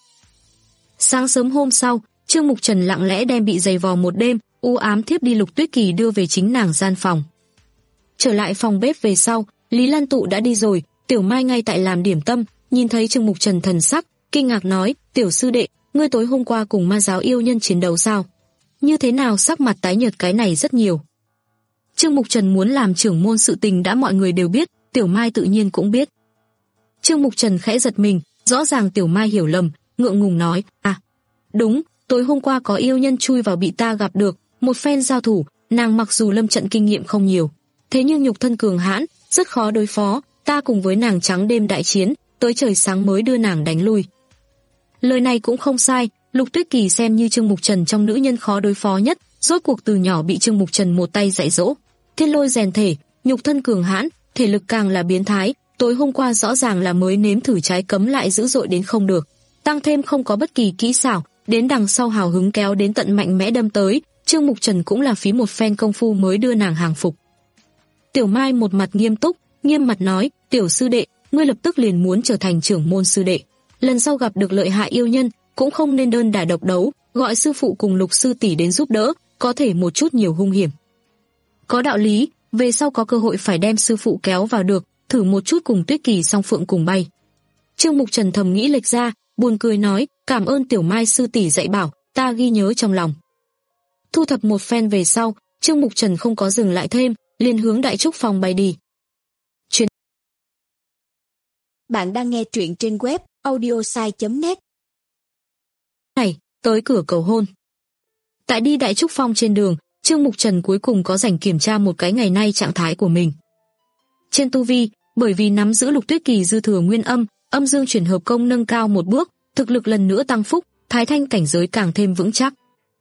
B: Sáng sớm hôm sau, Trương Mục Trần lặng lẽ đem bị giày vò một đêm, u ám thiếp đi Lục Tuyết Kỳ đưa về chính nàng gian phòng. Trở lại phòng bếp về sau, Lý Lan Tụ đã đi rồi, Tiểu Mai ngay tại làm điểm tâm, nhìn thấy Trương Mục Trần thần sắc, kinh ngạc nói, tiểu sư đệ, ngươi tối hôm qua cùng ma giáo yêu nhân chiến đấu sao? Như thế nào sắc mặt tái nhợt cái này rất nhiều. Trương Mục Trần muốn làm trưởng môn sự tình đã mọi người đều biết, Tiểu Mai tự nhiên cũng biết. Trương Mục Trần khẽ giật mình, rõ ràng Tiểu Mai hiểu lầm, ngượng ngùng nói, à, đúng, tối hôm qua có yêu nhân chui vào bị ta gặp được, một phen giao thủ, nàng mặc dù lâm trận kinh nghiệm không nhiều, thế nhưng nhục thân cường hãn, rất khó đối phó, ta cùng với nàng trắng đêm đại chiến, tới trời sáng mới đưa nàng đánh lui. Lời này cũng không sai, Lục Tuyết Kỳ xem như Trương Mục Trần trong nữ nhân khó đối phó nhất, rốt cuộc từ nhỏ bị Trương Mục Trần một tay dạy dỗ, thiên lôi rèn thể, nhục thân cường hãn, thể lực càng là biến thái, tối hôm qua rõ ràng là mới nếm thử trái cấm lại dữ dội đến không được, tăng thêm không có bất kỳ kỹ xảo, đến đằng sau hào hứng kéo đến tận mạnh mẽ đâm tới, Trương Mục Trần cũng là phí một phen công phu mới đưa nàng hàng phục. Tiểu Mai một mặt nghiêm túc, nghiêm mặt nói, tiểu sư đệ, ngươi lập tức liền muốn trở thành trưởng môn sư đệ, lần sau gặp được lợi hại yêu nhân, cũng không nên đơn đả độc đấu, gọi sư phụ cùng Lục sư tỷ đến giúp đỡ, có thể một chút nhiều hung hiểm. Có đạo lý, về sau có cơ hội phải đem sư phụ kéo vào được, thử một chút cùng Tuyết Kỳ song phượng cùng bay. Trương Mục Trần thầm nghĩ lệch ra, buồn cười nói, cảm ơn Tiểu Mai sư tỷ dạy bảo, ta ghi nhớ trong lòng. Thu thập một phen về sau, Trương Mục Trần không có dừng lại thêm, liền hướng Đại Trúc Phong bay đi. Chuyên...
C: Bạn đang nghe truyện trên web audiosai chấm net.
B: Này, tới cửa cầu hôn. Tại đi Đại Trúc Phong trên đường, Trương Mục Trần cuối cùng có rảnh kiểm tra một cái ngày nay trạng thái của mình. Trên tu vi, bởi vì nắm giữ Lục Tuyết Kỳ dư thừa nguyên âm, âm dương chuyển hợp công nâng cao một bước, thực lực lần nữa tăng phúc, thái thanh cảnh giới càng thêm vững chắc.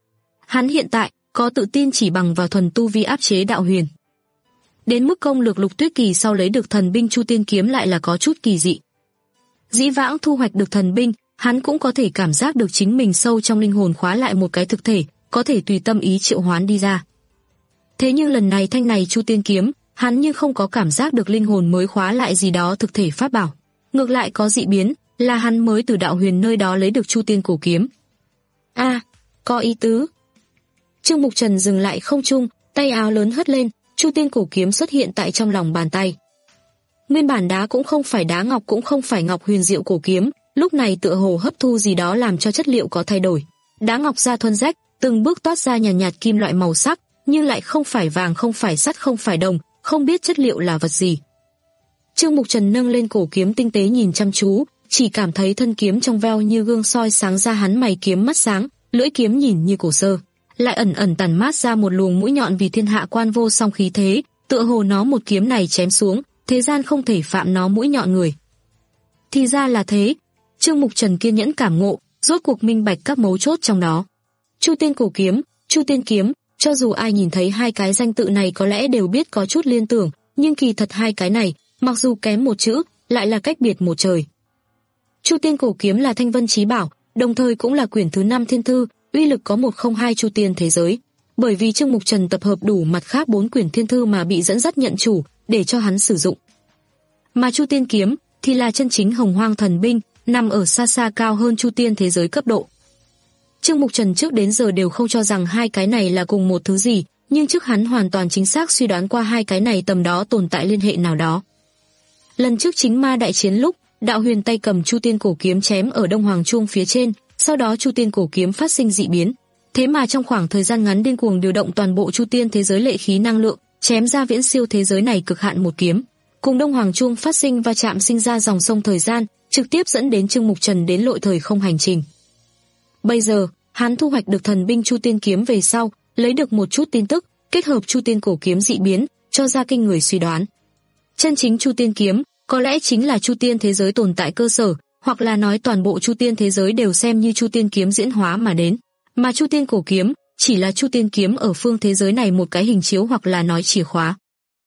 B: Hắn hiện tại có tự tin chỉ bằng vào thuần tu vi áp chế đạo huyền. Đến mức công lược Lục Tuyết Kỳ sau lấy được thần binh Chu Tiên kiếm lại là có chút kỳ dị. Dĩ vãng thu hoạch được thần binh, hắn cũng có thể cảm giác được chính mình sâu trong linh hồn khóa lại một cái thực thể, có thể tùy tâm ý triệu hoán đi ra. Thế nhưng lần này thanh này Chu Tiên kiếm, hắn nhưng không có cảm giác được linh hồn mới khóa lại gì đó thực thể pháp bảo. Ngược lại có dị biến, là hắn mới từ đạo huyền nơi đó lấy được Chu Tiên cổ kiếm. A, à, có ý tứ. Trương Mục Trần dừng lại không trung, tay áo lớn hất lên, Chu Tiên cổ kiếm xuất hiện tại trong lòng bàn tay. Nguyên bản đá cũng không phải đá ngọc cũng không phải ngọc huyền diệu cổ kiếm, lúc này tựa hồ hấp thu gì đó làm cho chất liệu có thay đổi. Đá ngọc ra thuần rách, từng bước toát ra nhàn nhạt, nhạt kim loại màu sắc, nhưng lại không phải vàng, không phải sắt, không phải đồng, không biết chất liệu là vật gì. Trương Mục Trần nâng lên cổ kiếm tinh tế nhìn chăm chú, chỉ cảm thấy thân kiếm trong veo như gương soi sáng ra hắn mày kiếm mắt sáng, lưỡi kiếm nhìn như cổ sơ, lại ẩn ẩn tàn mát ra một luồng mũi nhọn vì thiên hạ quan vô song khí thế, tựa hồ nó một kiếm này chém xuống, thế gian không thể phạm nó mũi nhọn người. Thì ra là thế, Trương Mục Trần kiên nhẫn cảm ngộ, rốt cuộc minh bạch các mấu chốt trong đó. Chu Tiên cổ kiếm, Chu Tiên kiếm, cho dù ai nhìn thấy hai cái danh tự này có lẽ đều biết có chút liên tưởng, nhưng kỳ thật hai cái này, mặc dù kém một chữ, lại là cách biệt một trời. Chu Tiên cổ kiếm là thanh vân chí bảo, đồng thời cũng là quyển thứ năm thiên thư, uy lực có một không hai Chu Tiên thế giới. Bởi vì Trương Mục Trần tập hợp đủ mặt khác bốn quyển thiên thư mà bị dẫn dắt nhận chủ, để cho hắn sử dụng. Mà Chu Tiên kiếm thì là chân chính hồng hoang thần binh, nằm ở xa xa cao hơn Chu Tiên thế giới cấp độ. Trương Mục Trần trước đến giờ đều không cho rằng hai cái này là cùng một thứ gì, nhưng trước hắn hoàn toàn chính xác suy đoán qua hai cái này tầm đó tồn tại liên hệ nào đó. Lần trước chính ma đại chiến lúc, đạo huyền tay cầm Chu Tiên cổ kiếm chém ở Đông Hoàng Chuông phía trên, sau đó Chu Tiên cổ kiếm phát sinh dị biến. Thế mà trong khoảng thời gian ngắn điên cuồng điều động toàn bộ Chu Tiên thế giới lệ khí năng lượng, chém ra viễn siêu thế giới này cực hạn một kiếm. Cùng Đông Hoàng Chuông phát sinh va chạm sinh ra dòng sông thời gian, trực tiếp dẫn đến Trương Mục Trần đến lội thời không hành trình. Bây giờ, hắn thu hoạch được thần binh Chu Tiên kiếm về sau, lấy được một chút tin tức, kết hợp Chu Tiên cổ kiếm dị biến, cho ra kinh người suy đoán. Chân chính Chu Tiên kiếm, có lẽ chính là Chu Tiên thế giới tồn tại cơ sở, hoặc là nói toàn bộ Chu Tiên thế giới đều xem như Chu Tiên kiếm diễn hóa mà đến, mà Chu Tiên cổ kiếm chỉ là Chu Tiên kiếm ở phương thế giới này một cái hình chiếu hoặc là nói chìa khóa.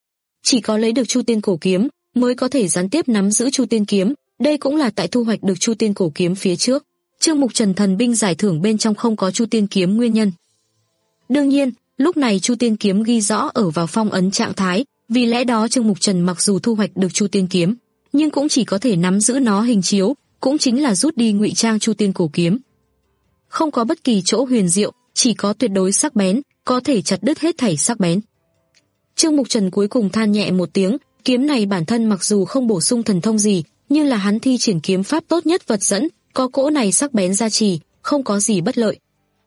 B: Chỉ có lấy được Chu Tiên cổ kiếm mới có thể gián tiếp nắm giữ Chu Tiên kiếm, đây cũng là tại thu hoạch được Chu Tiên cổ kiếm phía trước, Trương Mục Trần thần binh giải thưởng bên trong không có Chu Tiên kiếm nguyên nhân. Đương nhiên, lúc này Chu Tiên kiếm ghi rõ ở vào phong ấn trạng thái, vì lẽ đó Trương Mục Trần mặc dù thu hoạch được Chu Tiên kiếm, nhưng cũng chỉ có thể nắm giữ nó hình chiếu, cũng chính là rút đi ngụy trang Chu Tiên cổ kiếm. Không có bất kỳ chỗ huyền diệu, chỉ có tuyệt đối sắc bén, có thể chặt đứt hết thảy sắc bén. Trương Mục Trần cuối cùng than nhẹ một tiếng, kiếm này bản thân mặc dù không bổ sung thần thông gì, nhưng là hắn thi triển kiếm pháp tốt nhất vật dẫn, có cỗ này sắc bén gia trì, không có gì bất lợi.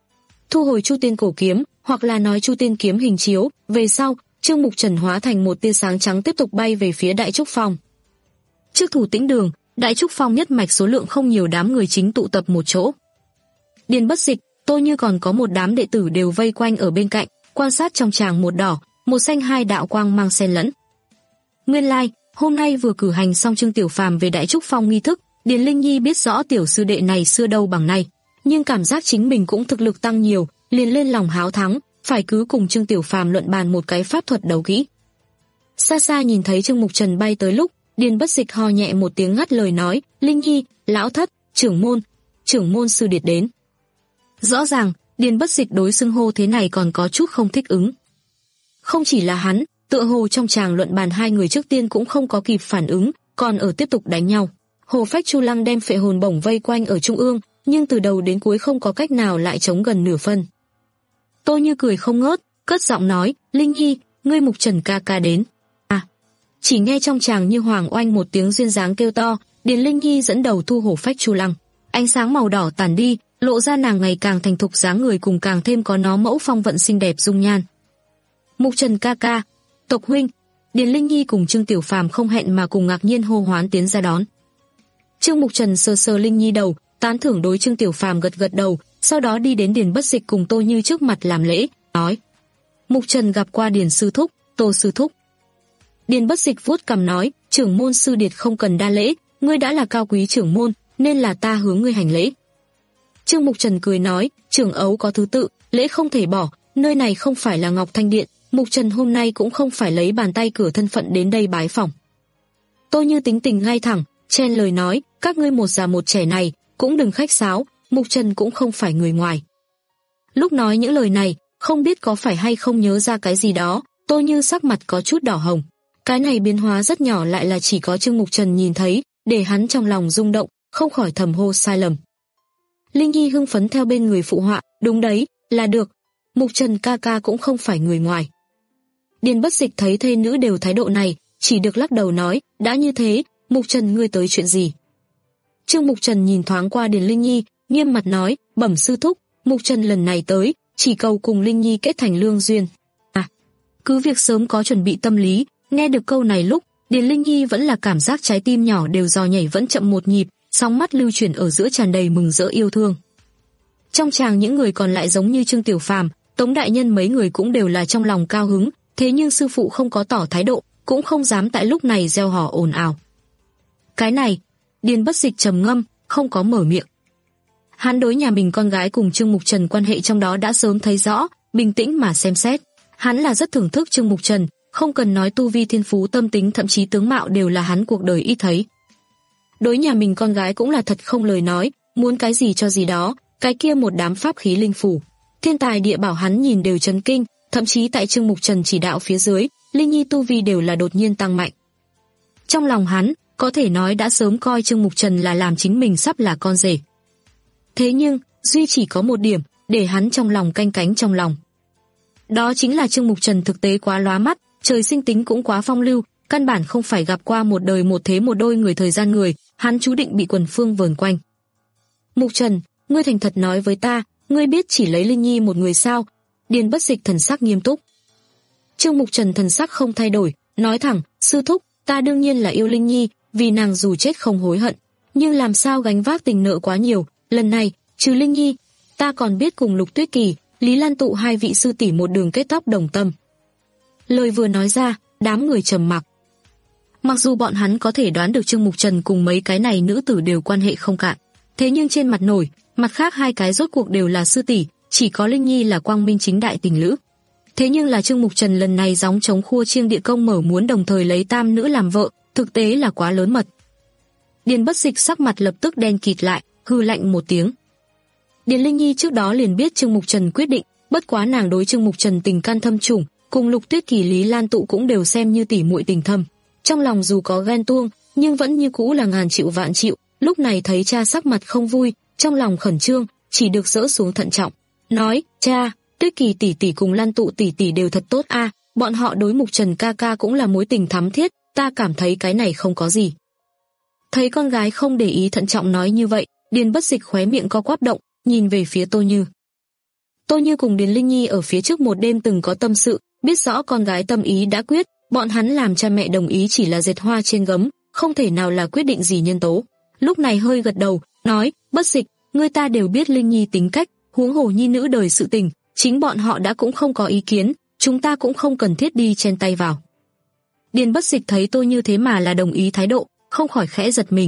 B: Thu hồi Chu Tiên cổ kiếm, hoặc là nói Chu Tiên kiếm hình chiếu, về sau, Trương Mục Trần hóa thành một tia sáng trắng tiếp tục bay về phía Đại Trúc Phong. Trước Thủ Tĩnh Đường, Đại Trúc Phong nhất mạch số lượng không nhiều đám người chính tụ tập một chỗ. Điền Bất Dịch, Tô Như còn có một đám đệ tử đều vây quanh ở bên cạnh, quan sát trong tràng một đỏ, một xanh hai đạo quang mang xen lẫn. Nguyên lai, like, hôm nay vừa cử hành xong Trương Tiểu Phàm về Đại Trúc Phong nghi thức, Điền Linh Nhi biết rõ tiểu sư đệ này xưa đâu bằng nay, nhưng cảm giác chính mình cũng thực lực tăng nhiều, liền lên lòng háo thắng, phải cứ cùng Trương Tiểu Phàm luận bàn một cái pháp thuật đấu kỹ. Xa xa nhìn thấy Trương Mục Trần bay tới lúc, Điền Bất Dịch ho nhẹ một tiếng ngắt lời nói, Linh Nhi, lão thất, trưởng môn, trưởng môn sư điệt đến. Rõ ràng, Điền Bất Dịch đối xưng hô thế này còn có chút không thích ứng. Không chỉ là hắn, tựa hồ trong tràng luận bàn hai người trước tiên cũng không có kịp phản ứng, còn ở tiếp tục đánh nhau. Hồ Phách Chu Lăng đem phệ hồn bổng vây quanh ở trung ương, nhưng từ đầu đến cuối không có cách nào lại chống gần nửa phân. Tô Như cười không ngớt, cất giọng nói, Linh Nhi, ngươi Mục Trần ca ca đến. À, chỉ nghe trong tràng như hoàng oanh một tiếng duyên dáng kêu to, Điền Linh Nhi dẫn đầu thu hổ phách chu lăng. Ánh sáng màu đỏ tàn đi, lộ ra nàng ngày càng thành thục dáng người cùng càng thêm có nó mẫu phong vận xinh đẹp dung nhan. Mục Trần ca ca, tộc huynh. Điền Linh Nhi cùng Trương Tiểu Phàm không hẹn mà cùng ngạc nhiên hô hoán tiến ra đón. Trương Mục Trần sờ sờ Linh Nhi đầu, tán thưởng đối Trương Tiểu Phàm gật gật đầu, sau đó đi đến Điền Bất Dịch cùng Tô Như trước mặt làm lễ, nói: Mục Trần gặp qua Điền sư thúc, Tô sư thúc. Điền Bất Dịch vuốt cằm nói: trưởng môn sư điệt không cần đa lễ, ngươi đã là cao quý trưởng môn, nên là ta hướng ngươi hành lễ. Trương Mục Trần cười nói: trưởng ấu có thứ tự, lễ không thể bỏ, nơi này không phải là Ngọc Thanh Điện, Mục Trần hôm nay cũng không phải lấy bàn tay cửa thân phận đến đây bái phỏng. Tô Như tính tình ngay thẳng, chen lời nói: các ngươi một già một trẻ này, cũng đừng khách sáo, Mục Trần cũng không phải người ngoài. Lúc nói những lời này, không biết có phải hay không nhớ ra cái gì đó, Tô Như sắc mặt có chút đỏ hồng. Cái này biến hóa rất nhỏ lại là chỉ có Trương Mục Trần nhìn thấy, để hắn trong lòng rung động, không khỏi thầm hô sai lầm. Linh Nhi hưng phấn theo bên người phụ họa: đúng đấy, là được, Mục Trần ca ca cũng không phải người ngoài. Điền Bất Dịch thấy thê nữ đều thái độ này, chỉ được lắc đầu nói: đã như thế, Mục Trần ngươi tới chuyện gì? Trương Mục Trần nhìn thoáng qua Điền Linh Nhi, nghiêm mặt nói: bẩm sư thúc, Mục Trần lần này tới, chỉ cầu cùng Linh Nhi kết thành lương duyên. À, cứ việc sớm có chuẩn bị tâm lý, nghe được câu này lúc, Điền Linh Nhi vẫn là cảm giác trái tim nhỏ đều dò nhảy vẫn chậm một nhịp, sóng mắt lưu chuyển ở giữa tràn đầy mừng rỡ yêu thương. Trong tràng những người còn lại giống như Trương Tiểu Phàm, Tống đại nhân mấy người cũng đều là trong lòng cao hứng, thế nhưng sư phụ không có tỏ thái độ, cũng không dám tại lúc này reo hò ồn ào. Cái này, Điền Bất Dịch trầm ngâm, không có mở miệng. Hắn đối nhà mình con gái cùng Trương Mục Trần quan hệ trong đó đã sớm thấy rõ, bình tĩnh mà xem xét. Hắn là rất thưởng thức Trương Mục Trần, không cần nói tu vi thiên phú tâm tính thậm chí tướng mạo đều là hắn cuộc đời ít thấy. Đối nhà mình con gái cũng là thật không lời nói, muốn cái gì cho gì đó, cái kia một đám pháp khí linh phủ. Thiên tài địa bảo hắn nhìn đều chấn kinh, thậm chí tại Trương Mục Trần chỉ đạo phía dưới, Linh Nhi tu vi đều là đột nhiên tăng mạnh. Trong lòng hắn, có thể nói đã sớm coi Trương Mục Trần là làm chính mình sắp là con rể. Thế nhưng, duy chỉ có một điểm, để hắn trong lòng canh cánh trong lòng. Đó chính là Trương Mục Trần thực tế quá lóa mắt, trời sinh tính cũng quá phong lưu, căn bản không phải gặp qua một đời một thế một đôi người thời gian người, hắn chú định bị quần phương vờn quanh. Mục Trần, ngươi thành thật nói với ta, ngươi biết chỉ lấy Linh Nhi một người sao? Điền Bất Dịch thần sắc nghiêm túc. Trương Mục Trần thần sắc không thay đổi, nói thẳng: sư thúc, ta đương nhiên là yêu Linh Nhi, vì nàng dù chết không hối hận, nhưng làm sao gánh vác tình nợ quá nhiều, lần này, trừ Linh Nhi, ta còn biết cùng Lục Tuyết Kỳ, Lý Lan Tụ hai vị sư tỷ một đường kết tóc đồng tâm. Lời vừa nói ra, đám người trầm mặc. Mặc dù bọn hắn có thể đoán được Trương Mục Trần cùng mấy cái này nữ tử đều quan hệ không cạn, thế nhưng trên mặt nổi, mặt khác hai cái rốt cuộc đều là sư tỷ, chỉ có Linh Nhi là quang minh chính đại tình lữ. Thế nhưng là Trương Mục Trần lần này gióng chống khua chiêng địa công mở muốn đồng thời lấy tam nữ làm vợ, thực tế là quá lớn mật. Điền Bất Dịch sắc mặt lập tức đen kịt lại, hừ lạnh một tiếng. Điền Linh Nhi trước đó liền biết Trương Mục Trần quyết định, bất quá nàng đối Trương Mục Trần tình can thâm trùng, cùng Lục Tuyết Kỳ Lý Lan Tụ cũng đều xem như tỷ muội tình thâm. Trong lòng dù có ghen tuông, nhưng vẫn như cũ là ngàn chịu vạn chịu, lúc này thấy cha sắc mặt không vui, trong lòng khẩn trương, chỉ được dỡ xuống thận trọng, nói: "Cha, Tuyết Kỳ tỷ tỷ cùng Lan Tụ tỷ tỷ đều thật tốt a, bọn họ đối Mục Trần ca ca cũng là mối tình thắm thiết, ta cảm thấy cái này không có gì." Thấy con gái không để ý thận trọng nói như vậy, Điền Bất Dịch khóe miệng co quắp động, nhìn về phía Tô Như. Tô Như cùng Điền Linh Nhi ở phía trước một đêm từng có tâm sự, biết rõ con gái tâm ý đã quyết, bọn hắn làm cha mẹ đồng ý chỉ là dệt hoa trên gấm, không thể nào là quyết định gì nhân tố. Lúc này hơi gật đầu, nói: "Bất Dịch, người ta đều biết Linh Nhi tính cách, huống hồ nhi nữ đời sự tình, chính bọn họ đã cũng không có ý kiến, chúng ta cũng không cần thiết đi chen tay vào." Điền Bất Dịch thấy Tô Như thế mà là đồng ý thái độ, không khỏi khẽ giật mình.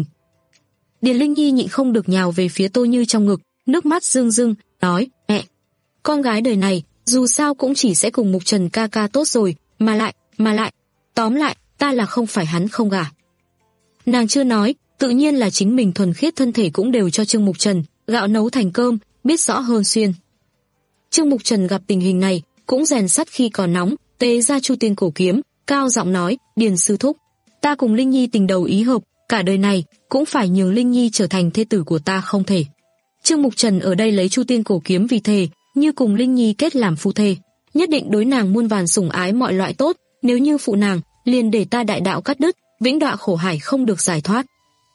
B: Điền Linh Nhi nhịn không được nhào về phía Tô Như trong ngực, nước mắt rưng rưng, nói: "Mẹ, con gái đời này, dù sao cũng chỉ sẽ cùng Mục Trần ca ca tốt rồi, mà lại, mà lại, tóm lại, ta là không phải hắn không gả." Nàng chưa nói, tự nhiên là chính mình thuần khiết thân thể cũng đều cho Trương Mục Trần, gạo nấu thành cơm, biết rõ hơn xuyên. Trương Mục Trần gặp tình hình này, cũng rèn sắt khi còn nóng, tế ra Chu Tiên cổ kiếm, cao giọng nói: "Điền sư thúc, ta cùng Linh Nhi tình đầu ý hợp, cả đời này cũng phải nhường Linh Nhi trở thành thê tử của ta không thể." Trương Mục Trần ở đây lấy Chu Tiên cổ kiếm vì thề, như cùng Linh Nhi kết làm phu thê. nhất định đối nàng muôn vàn sủng ái mọi loại tốt, nếu như phụ nàng, liền để ta đại đạo cắt đứt, vĩnh đọa khổ hải không được giải thoát.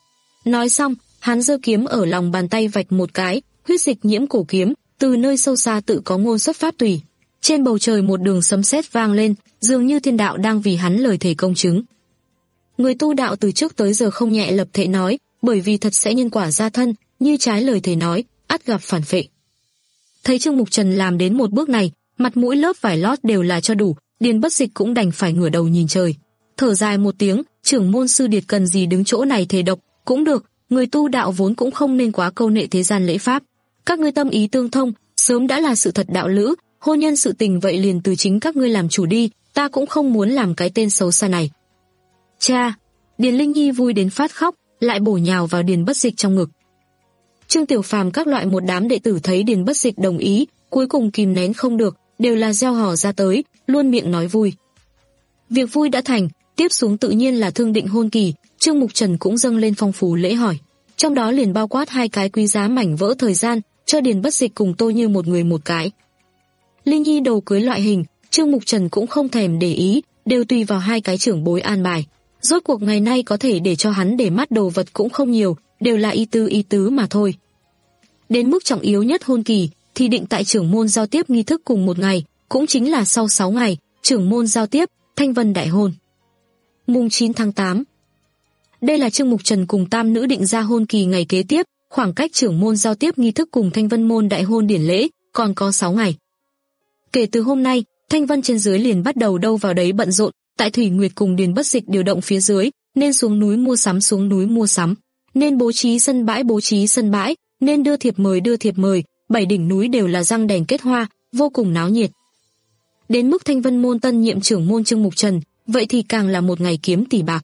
B: Nói xong, hắn giơ kiếm ở lòng bàn tay vạch một cái, huyết dịch nhiễm cổ kiếm, từ nơi sâu xa tự có ngôn xuất pháp tùy. Trên bầu trời một đường sấm sét vang lên, dường như thiên đạo đang vì hắn lời thề công chứng. Người tu đạo từ trước tới giờ không nhẹ lập thệ nói, bởi vì thật sẽ nhân quả ra thân, như trái lời thề nói, ắt gặp phản phệ. Thấy Trương Mục Trần làm đến một bước này, mặt mũi lớp vải lót đều là cho đủ, Điền Bất Dịch cũng đành phải ngửa đầu nhìn trời. Thở dài một tiếng, trưởng môn sư điệt cần gì đứng chỗ này thề độc, cũng được, người tu đạo vốn cũng không nên quá câu nệ thế gian lễ pháp. Các ngươi tâm ý tương thông, sớm đã là sự thật đạo lữ, hôn nhân sự tình vậy liền từ chính các ngươi làm chủ đi, ta cũng không muốn làm cái tên xấu xa này. Cha, Điền Linh Nhi vui đến phát khóc, lại bổ nhào vào Điền Bất Dịch trong ngực. Trương Tiểu Phàm các loại một đám đệ tử thấy Điền Bất Dịch đồng ý, cuối cùng kìm nén không được, đều là reo hò ra tới, luôn miệng nói vui. Việc vui đã thành, tiếp xuống tự nhiên là thương định hôn kỳ, Trương Mục Trần cũng dâng lên phong phú lễ hỏi, trong đó liền bao quát hai cái quý giá mảnh vỡ thời gian, cho Điền Bất Dịch cùng Tô Như một người một cái. Linh Nhi đồ cưới loại hình, Trương Mục Trần cũng không thèm để ý, đều tùy vào hai cái trưởng bối an bài. Rốt cuộc ngày nay có thể để cho hắn để mắt đồ vật cũng không nhiều, đều là y tứ y tứ mà thôi. Đến mức trọng yếu nhất hôn kỳ, thì định tại trưởng môn giao tiếp nghi thức cùng một ngày, cũng chính là sau sáu ngày, trưởng môn giao tiếp, thanh vân đại hôn. Mùng chín tháng tám. Đây là Trương Mục Trần cùng tam nữ định ra hôn kỳ ngày kế tiếp, khoảng cách trưởng môn giao tiếp nghi thức cùng thanh vân môn đại hôn điển lễ, còn có sáu ngày. Kể từ hôm nay, thanh vân trên dưới liền bắt đầu đâu vào đấy bận rộn, tại Thủy Nguyệt cùng Điền Bất Dịch điều động phía dưới, nên xuống núi mua sắm xuống núi mua sắm, nên bố trí sân bãi bố trí sân bãi, nên đưa thiệp mời đưa thiệp mời, bảy đỉnh núi đều là răng đèn kết hoa, vô cùng náo nhiệt. Đến mức thanh vân môn tân nhiệm trưởng môn Trương Mục Trần, vậy thì càng là một ngày kiếm tỷ bạc.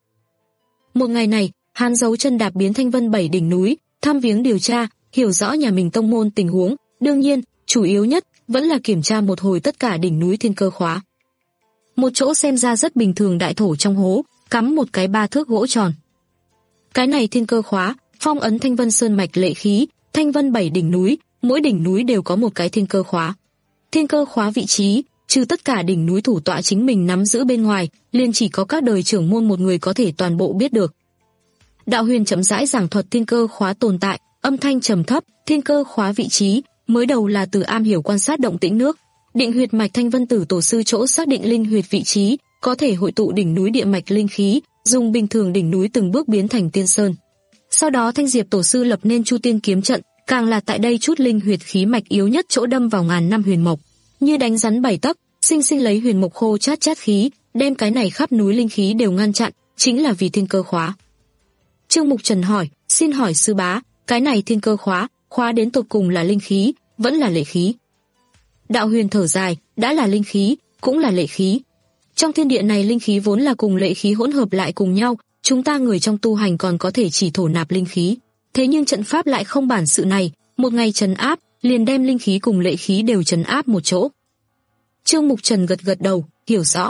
B: Một ngày này, hắn giấu chân đạp biến thanh vân bảy đỉnh núi, thăm viếng điều tra, hiểu rõ nhà mình tông môn tình huống, đương nhiên, chủ yếu nhất vẫn là kiểm tra một hồi tất cả đỉnh núi thiên cơ khóa. Một chỗ xem ra rất bình thường đại thổ trong hố, cắm một cái ba thước gỗ tròn. Cái này thiên cơ khóa, phong ấn thanh vân sơn mạch lệ khí, thanh vân bảy đỉnh núi, mỗi đỉnh núi đều có một cái thiên cơ khóa. Thiên cơ khóa vị trí, trừ tất cả đỉnh núi thủ tọa chính mình nắm giữ bên ngoài, liền chỉ có các đời trưởng môn một người có thể toàn bộ biết được. Đạo Huyền chậm rãi giảng thuật thiên cơ khóa tồn tại, âm thanh trầm thấp, thiên cơ khóa vị trí, mới đầu là từ am hiểu quan sát động tĩnh nước, định huyệt mạch thanh vân tử tổ sư chỗ xác định linh huyệt vị trí, có thể hội tụ đỉnh núi địa mạch linh khí, dùng bình thường đỉnh núi từng bước biến thành tiên sơn. Sau đó Thanh Diệp tổ sư lập nên Chu Tiên kiếm trận, càng là tại đây chút linh huyệt khí mạch yếu nhất chỗ đâm vào ngàn năm huyền mộc, như đánh rắn bảy tấc, sinh sinh lấy huyền mộc khô chát chát khí, đem cái này khắp núi linh khí đều ngăn chặn, chính là vì thiên cơ khóa. Trương Mục Trần hỏi, xin hỏi sư bá, cái này thiên cơ khóa, khóa đến tột cùng là linh khí, vẫn là lệ khí? Đạo Huyền thở dài, đã là linh khí, cũng là lệ khí. Trong thiên địa này linh khí vốn là cùng lệ khí hỗn hợp lại cùng nhau, chúng ta người trong tu hành còn có thể chỉ thổ nạp linh khí. Thế nhưng trận pháp lại không bản sự này, một ngày trấn áp, liền đem linh khí cùng lệ khí đều trấn áp một chỗ. Trương Mục Trần gật gật đầu, hiểu rõ.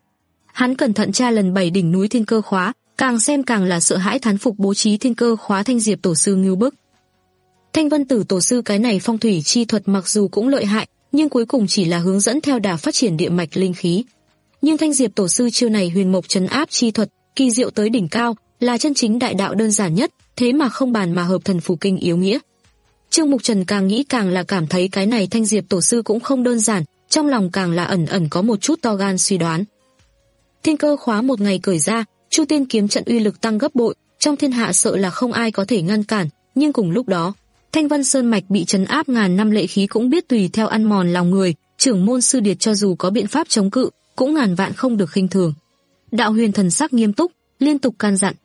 B: Hắn cẩn thận tra lần bảy đỉnh núi thiên cơ khóa, càng xem càng là sợ hãi thán phục bố trí thiên cơ khóa Thanh Diệp tổ sư ngưu bức. Thanh Vân Tử tổ sư cái này phong thủy chi thuật mặc dù cũng lợi hại, nhưng cuối cùng chỉ là hướng dẫn theo đà phát triển địa mạch linh khí. Nhưng Thanh Diệp tổ sư chiêu này huyền mộc trấn áp chi thuật, kỳ diệu tới đỉnh cao, là chân chính đại đạo đơn giản nhất, thế mà không bàn mà hợp thần phù kinh yếu nghĩa. Trương Mục Trần càng nghĩ càng là cảm thấy cái này Thanh Diệp tổ sư cũng không đơn giản, trong lòng càng là ẩn ẩn có một chút to gan suy đoán. Thiên cơ khóa một ngày cởi ra, Chu Tiên kiếm trận uy lực tăng gấp bội, trong thiên hạ sợ là không ai có thể ngăn cản, nhưng cùng lúc đó, Thanh Vân Sơn mạch bị trấn áp ngàn năm lệ khí cũng biết tùy theo ăn mòn lòng người, trưởng môn sư điệt cho dù có biện pháp chống cự, cũng ngàn vạn không được khinh thường. Đạo Huyền thần sắc nghiêm túc, liên tục can dặn.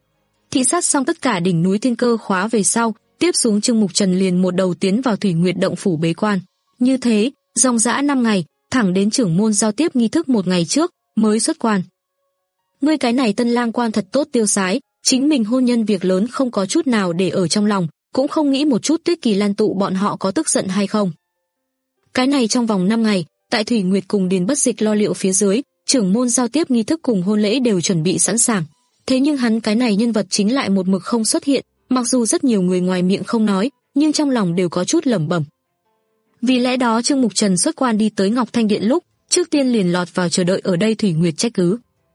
B: Thị sát xong tất cả đỉnh núi thiên cơ khóa về sau, tiếp xuống Trương Mục Trần liền một đầu tiến vào Thủy Nguyệt động phủ bế quan. Như thế, dòng dã năm ngày, thẳng đến trưởng môn giao tiếp nghi thức một ngày trước mới xuất quan. Ngươi cái này tân lang quan thật tốt tiêu sái, chính mình hôn nhân việc lớn không có chút nào để ở trong lòng, cũng không nghĩ một chút Tuyết Kỳ Lan tụ bọn họ có tức giận hay không. Cái này trong vòng năm ngày, tại Thủy Nguyệt cùng Điền Bất Dịch lo liệu phía dưới, trưởng môn giao tiếp nghi thức cùng hôn lễ đều chuẩn bị sẵn sàng. Thế nhưng hắn cái này nhân vật chính lại một mực không xuất hiện, mặc dù rất nhiều người ngoài miệng không nói, nhưng trong lòng đều có chút lẩm bẩm. Vì lẽ đó Trương Mục Trần xuất quan đi tới Ngọc Thanh Điện lúc, trước tiên liền lọt vào chờ đợi ở đây Thủy Nguyệt trách cứ.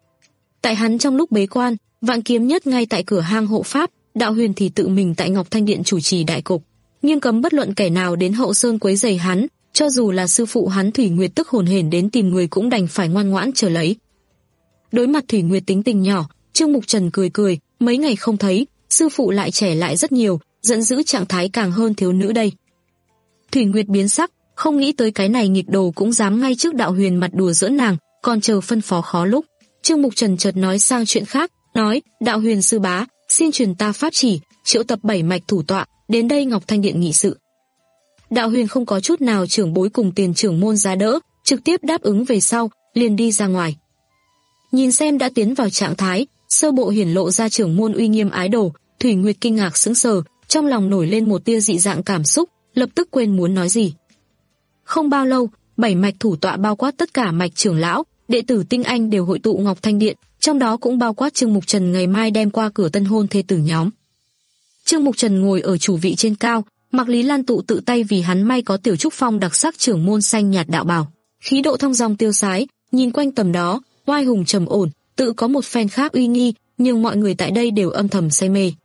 B: Tại hắn trong lúc bế quan, Vạn Kiếm Nhất ngay tại cửa hang hộ pháp, Đạo Huyền thì tự mình tại Ngọc Thanh Điện chủ trì đại cục, nghiêm cấm bất luận kẻ nào đến hậu sơn quấy rầy hắn, cho dù là sư phụ hắn Thủy Nguyệt tức hồn hển đến tìm người cũng đành phải ngoan ngoãn chờ lấy. Đối mặt Thủy Nguyệt tính tình nhỏ, Trương Mục Trần cười cười, mấy ngày không thấy, sư phụ lại trẻ lại rất nhiều, dẫn giữ trạng thái càng hơn thiếu nữ đây. Thủy Nguyệt biến sắc, không nghĩ tới cái này nghịch đồ cũng dám ngay trước Đạo Huyền mặt đùa giỡn nàng, còn chờ phân phó khó lúc. Trương Mục Trần chợt nói sang chuyện khác, nói: Đạo Huyền sư bá, xin truyền ta pháp chỉ, triệu tập bảy mạch thủ tọa đến đây Ngọc Thanh Điện nghị sự. Đạo Huyền không có chút nào trưởng bối cùng tiền trưởng môn giá đỡ, trực tiếp đáp ứng về sau, liền đi ra ngoài. Nhìn xem đã tiến vào trạng thái, sơ bộ hiển lộ ra trưởng môn uy nghiêm ái đồ, Thủy Nguyệt kinh ngạc sững sờ, trong lòng nổi lên một tia dị dạng cảm xúc, lập tức quên muốn nói gì. Không bao lâu, bảy mạch thủ tọa bao quát tất cả mạch trưởng lão, đệ tử tinh anh đều hội tụ Ngọc Thanh Điện, trong đó cũng bao quát Trương Mục Trần ngày mai đem qua cửa tân hôn thê tử nhóm. Trương Mục Trần ngồi ở chủ vị trên cao, Mạc Lý Lan tụ tự tay vì hắn may có tiểu trúc phong đặc sắc trưởng môn xanh nhạt đạo bào, khí độ thong dong tiêu sái, nhìn quanh tầm đó, oai hùng trầm ổn, tự có một phen khác uy nghi, nhưng mọi người tại đây đều âm thầm say mê.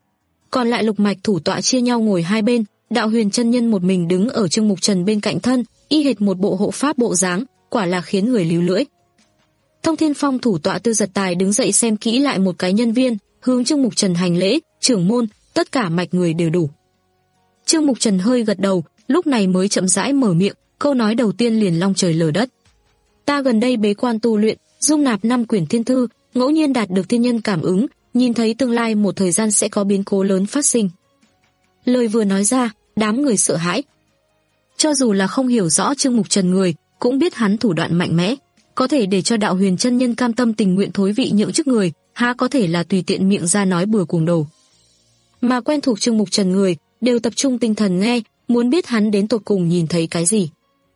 B: Còn lại lục mạch thủ tọa chia nhau ngồi hai bên, Đạo Huyền chân nhân một mình đứng ở Trương Mục Trần bên cạnh thân, y hệt một bộ hộ pháp bộ dáng, quả là khiến người líu lưỡi. Thông Thiên Phong thủ tọa Tư Giật Tài đứng dậy xem kỹ lại một cái nhân viên, hướng Trương Mục Trần hành lễ, trưởng môn, tất cả mạch người đều đủ. Trương Mục Trần hơi gật đầu, lúc này mới chậm rãi mở miệng, câu nói đầu tiên liền long trời lở đất. Ta gần đây bế quan tu luyện, dung nạp năm quyển thiên thư, ngẫu nhiên đạt được thiên nhân cảm ứng, nhìn thấy tương lai một thời gian sẽ có biến cố lớn phát sinh. Lời vừa nói ra, đám người sợ hãi. Cho dù là không hiểu rõ Trương Mục Trần người, cũng biết hắn thủ đoạn mạnh mẽ, có thể để cho Đạo Huyền chân nhân cam tâm tình nguyện thối vị nhượng chức người, há có thể là tùy tiện miệng ra nói bừa cuồng đồ. Mà quen thuộc Trương Mục Trần người, đều tập trung tinh thần nghe, muốn biết hắn đến tột cùng nhìn thấy cái gì.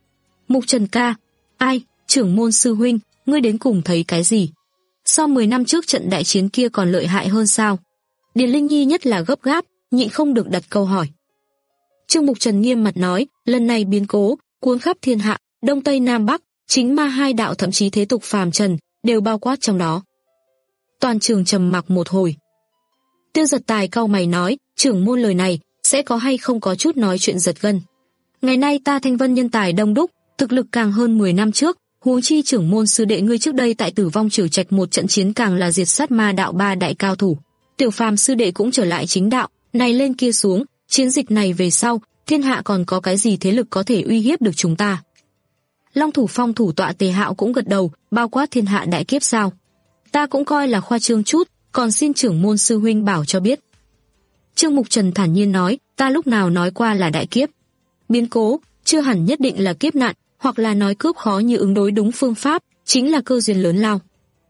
B: Mục Trần ca, ai, trưởng môn sư huynh, ngươi đến cùng thấy cái gì? So mười năm trước trận đại chiến kia còn lợi hại hơn sao? Điền Linh Nhi nhất là gấp gáp, nhịn không được đặt câu hỏi. Trương Mục Trần nghiêm mặt nói, lần này biến cố, cuốn khắp thiên hạ, đông tây nam bắc, chính ma hai đạo thậm chí thế tục phàm trần, đều bao quát trong đó. Toàn trường trầm mặc một hồi. Tiêu Giật Tài cau mày nói, trưởng môn lời này, sẽ có hay không có chút nói chuyện giật gân. Ngày nay ta Thanh Vân nhân tài đông đúc, thực lực càng hơn mười năm trước, huống chi trưởng môn sư đệ ngươi trước đây tại Tử Vong Triều Trạch một trận chiến càng là diệt sát ma đạo ba đại cao thủ. Tiểu phàm sư đệ cũng trở lại chính đạo, này lên kia xuống, chiến dịch này về sau, thiên hạ còn có cái gì thế lực có thể uy hiếp được chúng ta? Long Thủ Phong thủ tọa Tề Hạo cũng gật đầu, bao quát thiên hạ đại kiếp sao? Ta cũng coi là khoa trương chút, còn xin trưởng môn sư huynh bảo cho biết. Trương Mục Trần thản nhiên nói, ta lúc nào nói qua là đại kiếp? Biến cố, chưa hẳn nhất định là kiếp nạn, hoặc là nói cướp khó như ứng đối đúng phương pháp, chính là cơ duyên lớn lao.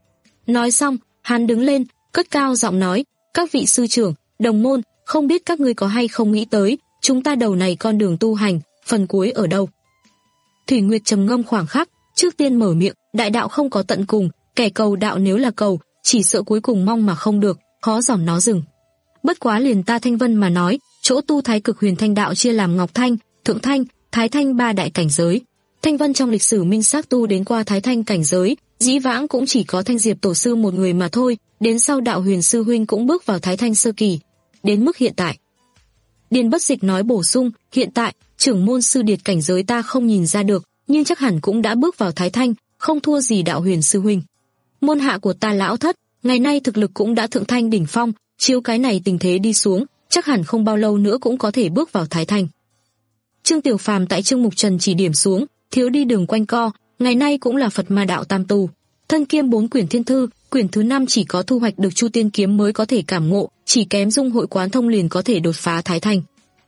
B: Nói xong, hắn đứng lên, cất cao giọng nói, các vị sư trưởng, đồng môn, không biết các ngươi có hay không nghĩ tới, chúng ta đầu này con đường tu hành, phần cuối ở đâu? Thủy Nguyệt trầm ngâm khoảng khắc, trước tiên mở miệng, đại đạo không có tận cùng, kẻ cầu đạo nếu là cầu, chỉ sợ cuối cùng mong mà không được, khó dòm nó dừng. Bất quá liền ta Thanh Vân mà nói, chỗ tu Thái Cực Huyền Thanh đạo chia làm Ngọc Thanh, Thượng Thanh, Thái Thanh ba đại cảnh giới. Thanh Vân trong lịch sử minh xác tu đến qua Thái Thanh cảnh giới, dĩ vãng cũng chỉ có Thanh Diệp tổ sư một người mà thôi, đến sau Đạo Huyền sư huynh cũng bước vào Thái Thanh sơ kỳ. Đến mức hiện tại, Điền Bất Dịch nói bổ sung, hiện tại, trưởng môn sư điệt cảnh giới ta không nhìn ra được, nhưng chắc hẳn cũng đã bước vào Thái Thanh, không thua gì Đạo Huyền sư huynh. Môn hạ của ta lão thất, ngày nay thực lực cũng đã thượng thanh đỉnh phong, chiếu cái này tình thế đi xuống, chắc hẳn không bao lâu nữa cũng có thể bước vào Thái Thanh. Trương Tiểu Phàm tại Trương Mục Trần chỉ điểm xuống, thiếu đi đường quanh co, ngày nay cũng là Phật Ma đạo tam tu. Thân kiêm bốn quyển thiên thư, quyển thứ năm chỉ có thu hoạch được Chu Tiên kiếm mới có thể cảm ngộ, chỉ kém dung hội quán thông liền có thể đột phá Thái Thanh.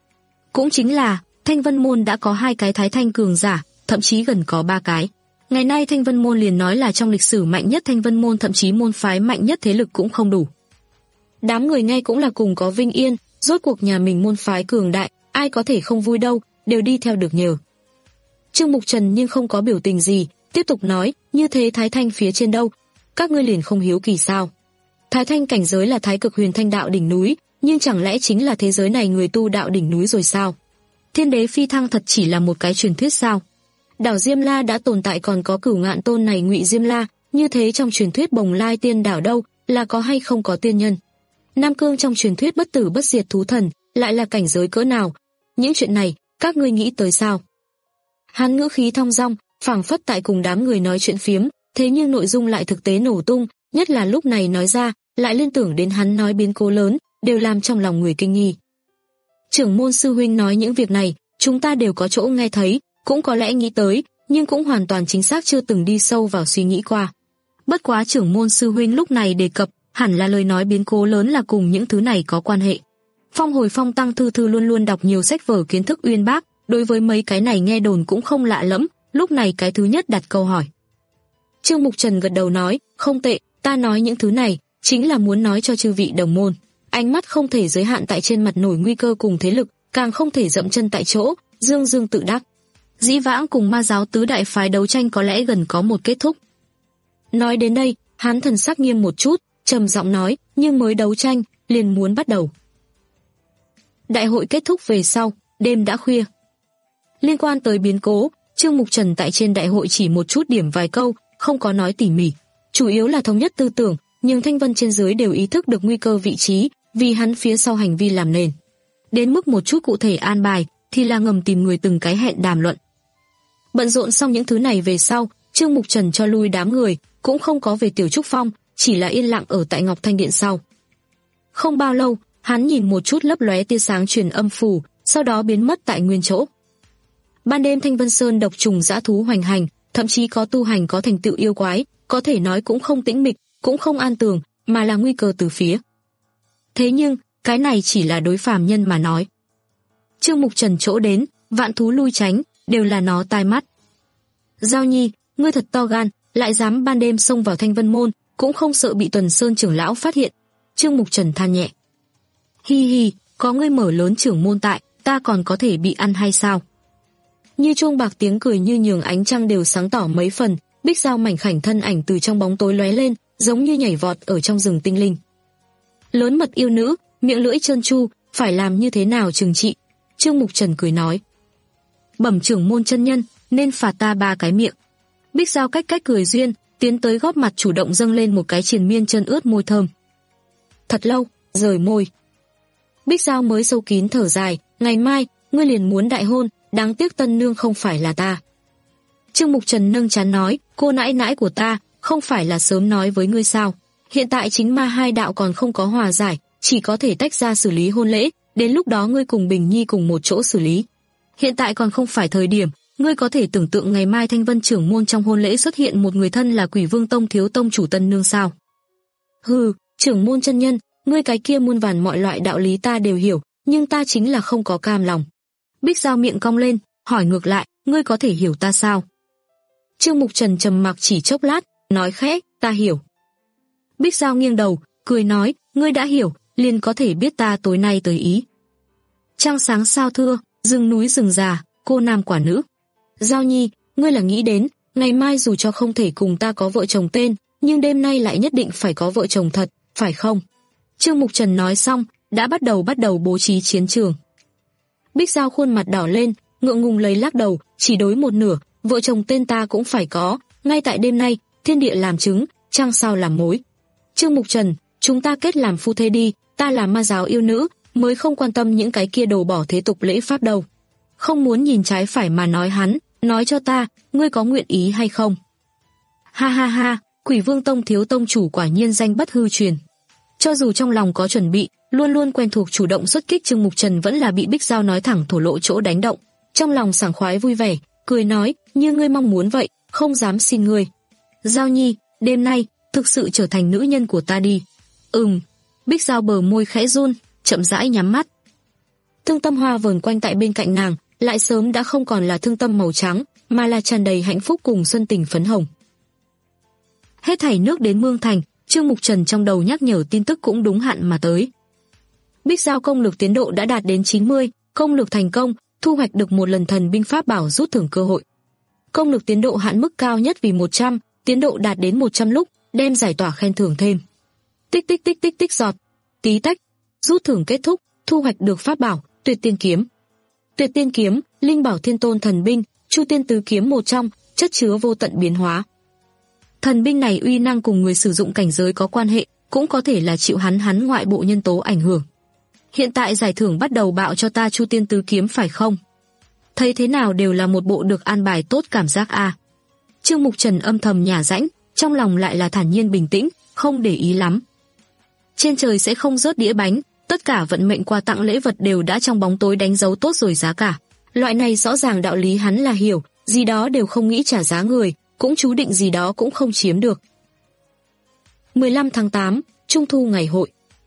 B: Cũng chính là, Thanh Vân môn đã có hai cái Thái Thanh cường giả, thậm chí gần có ba cái. Ngày nay Thanh Vân môn liền nói là trong lịch sử mạnh nhất Thanh Vân môn, thậm chí môn phái mạnh nhất thế lực cũng không đủ. Đám người nghe cũng là cùng có vinh yên, rốt cuộc nhà mình môn phái cường đại, ai có thể không vui đâu, đều đi theo được nhờ. Trương Mục Trần nhưng không có biểu tình gì, tiếp tục nói, như thế Thái Thanh phía trên đâu, các ngươi liền không hiếu kỳ sao? Thái Thanh cảnh giới là Thái Cực Huyền Thanh đạo đỉnh núi, nhưng chẳng lẽ chính là thế giới này người tu đạo đỉnh núi rồi sao? Thiên đế phi thăng thật chỉ là một cái truyền thuyết sao? đảo Diêm La đã tồn tại còn có Cửu Ngạn Tôn này Ngụy Diêm La, như thế trong truyền thuyết Bồng Lai Tiên đảo đâu là có hay không có tiên nhân? Nam Cương trong truyền thuyết bất tử bất diệt thú thần lại là cảnh giới cỡ nào? Những chuyện này các ngươi nghĩ tới sao? Hắn ngữ khí thong dong, phảng phất tại cùng đám người nói chuyện phiếm, thế nhưng nội dung lại thực tế nổ tung, nhất là lúc này nói ra, lại liên tưởng đến hắn nói biến cố lớn, đều làm trong lòng người kinh nghi. Trưởng môn sư huynh nói những việc này, chúng ta đều có chỗ nghe thấy, cũng có lẽ nghĩ tới, nhưng cũng hoàn toàn chính xác chưa từng đi sâu vào suy nghĩ qua. Bất quá trưởng môn sư huynh lúc này đề cập, hẳn là lời nói biến cố lớn là cùng những thứ này có quan hệ. Phong Hồi Phong Tăng Thư Thư luôn luôn đọc nhiều sách vở kiến thức uyên bác, đối với mấy cái này nghe đồn cũng không lạ lẫm, lúc này cái thứ nhất đặt câu hỏi. Trương Mục Trần gật đầu nói, không tệ, ta nói những thứ này, chính là muốn nói cho chư vị đồng môn. Ánh mắt không thể giới hạn tại trên mặt nổi nguy cơ cùng thế lực, càng không thể dậm chân tại chỗ, dương dương tự đắc. Dĩ vãng cùng ma giáo tứ đại phái đấu tranh có lẽ gần có một kết thúc. Nói đến đây, hắn thần sắc nghiêm một chút, trầm giọng nói, nhưng mới đấu tranh, liền muốn bắt đầu. Đại hội kết thúc về sau, đêm đã khuya. Liên quan tới biến cố, Trương Mục Trần tại trên đại hội chỉ một chút điểm vài câu, không có nói tỉ mỉ. Chủ yếu là thống nhất tư tưởng, nhưng Thanh Vân trên dưới đều ý thức được nguy cơ vị trí, vì hắn phía sau hành vi làm nền. Đến mức một chút cụ thể an bài, thì là ngầm tìm người từng cái hẹn đàm luận. Bận rộn xong những thứ này về sau, Trương Mục Trần cho lui đám người, cũng không có về Tiểu Trúc Phong, chỉ là yên lặng ở tại Ngọc Thanh Điện sau. Không bao lâu, hắn nhìn một chút lấp lóe tia sáng truyền âm phù, sau đó biến mất tại nguyên chỗ. Ban đêm Thanh Vân Sơn độc trùng dã thú hoành hành, thậm chí có tu hành có thành tựu yêu quái, có thể nói cũng không tĩnh mịch, cũng không an tường, mà là nguy cơ từ phía. Thế nhưng, cái này chỉ là đối phàm nhân mà nói. Trương Mục Trần chỗ đến, vạn thú lui tránh, đều là nó tai mắt. Giao Nhi, ngươi thật to gan, lại dám ban đêm xông vào Thanh Vân Môn, cũng không sợ bị Tuần Sơn trưởng lão phát hiện. Trương Mục Trần than nhẹ. Hi hi, có ngươi mở lớn trưởng môn tại, ta còn có thể bị ăn hay sao? Như chuông bạc tiếng cười như nhường ánh trăng đều sáng tỏ mấy phần, Bích Giao mảnh khảnh thân ảnh từ trong bóng tối lóe lên, giống như nhảy vọt ở trong rừng tinh linh. Lớn mật yêu nữ, miệng lưỡi trơn tru, phải làm như thế nào trừng trị? Trương Mục Trần cười nói. Bẩm trưởng môn chân nhân, nên phạt ta ba cái miệng. Bích Giao cách cách cười duyên, tiến tới góp mặt chủ động dâng lên một cái triền miên chân ướt môi thơm. Thật lâu, rời môi. Bích Giao mới sâu kín thở dài, ngày mai, ngươi liền muốn đại hôn, đáng tiếc tân nương không phải là ta. Trương Mục Trần nâng trán nói, cô nãi nãi của ta, không phải là sớm nói với ngươi sao? Hiện tại chính ma hai đạo còn không có hòa giải, chỉ có thể tách ra xử lý hôn lễ, đến lúc đó ngươi cùng Bình Nhi cùng một chỗ xử lý. Hiện tại còn không phải thời điểm, ngươi có thể tưởng tượng ngày mai Thanh Vân trưởng môn trong hôn lễ xuất hiện một người thân là Quỷ Vương Tông thiếu tông chủ tân nương sao? Hừ, trưởng môn chân nhân, ngươi cái kia muôn vàn mọi loại đạo lý ta đều hiểu, nhưng ta chính là không có cam lòng. Bích Giao miệng cong lên, hỏi ngược lại, ngươi có thể hiểu ta sao? Trương Mục Trần trầm mặc chỉ chốc lát, nói khẽ, ta hiểu. Bích Giao nghiêng đầu, cười nói, ngươi đã hiểu, liền có thể biết ta tối nay tới ý. Trăng sáng sao thưa, rừng núi rừng già, cô nam quả nữ. Giao Nhi, ngươi là nghĩ đến, ngày mai dù cho không thể cùng ta có vợ chồng tên, nhưng đêm nay lại nhất định phải có vợ chồng thật, phải không? Trương Mục Trần nói xong, đã bắt đầu bắt đầu bố trí chiến trường. Bích Giao khuôn mặt đỏ lên, ngượng ngùng lấy lắc đầu, chỉ đối một nửa, vợ chồng tên ta cũng phải có, ngay tại đêm nay, thiên địa làm chứng, trăng sao làm mối. Trương Mục Trần, chúng ta kết làm phu thê đi, ta là ma giáo yêu nữ, mới không quan tâm những cái kia đồ bỏ thế tục lễ pháp đâu. Không muốn nhìn trái phải mà nói hắn, nói cho ta, ngươi có nguyện ý hay không? Ha ha ha, Quỷ Vương Tông thiếu tông chủ quả nhiên danh bất hư truyền. Cho dù trong lòng có chuẩn bị, luôn luôn quen thuộc chủ động xuất kích, Trương Mục Trần vẫn là bị Bích Giao nói thẳng thổ lộ chỗ đánh động. Trong lòng sảng khoái vui vẻ, cười nói, như ngươi mong muốn vậy, không dám xin ngươi. Giao Nhi, đêm nay, thực sự trở thành nữ nhân của ta đi. Ừm. Bích Giao bờ môi khẽ run, chậm rãi nhắm mắt. Thương tâm hoa vờn quanh tại bên cạnh nàng, lại sớm đã không còn là thương tâm màu trắng, mà là tràn đầy hạnh phúc cùng xuân tình phấn hồng. Hết thảy nước đến Mương Thành, Trương Mục Trần trong đầu nhắc nhở tin tức cũng đúng hạn mà tới. Bích Giao công lực tiến độ đã đạt đến chín mươi, công lực thành công, thu hoạch được một lần thần binh pháp bảo rút thưởng cơ hội. Công lực tiến độ hạn mức cao nhất vì một trăm, tiến độ đạt đến một trăm lúc, đem giải tỏa khen thưởng thêm. Tích tích tích tích tích giọt, tí tách, rút thưởng kết thúc, thu hoạch được pháp bảo Tuyệt Tiên kiếm. Tuyệt Tiên kiếm, linh bảo thiên tôn thần binh, Chu Tiên Tứ Kiếm một trong, chất chứa vô tận biến hóa. Thần binh này uy năng cùng người sử dụng cảnh giới có quan hệ, cũng có thể là chịu hắn hắn ngoại bộ nhân tố ảnh hưởng. Hiện tại giải thưởng bắt đầu bạo cho ta Chu Tiên Tứ Kiếm phải không? Thấy thế nào đều là một bộ được an bài tốt cảm giác a. À. Trương Mục Trần âm thầm nhả rãnh, trong lòng lại là thản nhiên bình tĩnh, không để ý lắm. Trên trời sẽ không rớt đĩa bánh, tất cả vận mệnh quà tặng lễ vật đều đã trong bóng tối đánh dấu tốt rồi giá cả. Loại này rõ ràng đạo lý hắn là hiểu, gì đó đều không nghĩ trả giá người, cũng chú định gì đó cũng không chiếm được. mười lăm tháng tám, Trung thu ngày hội.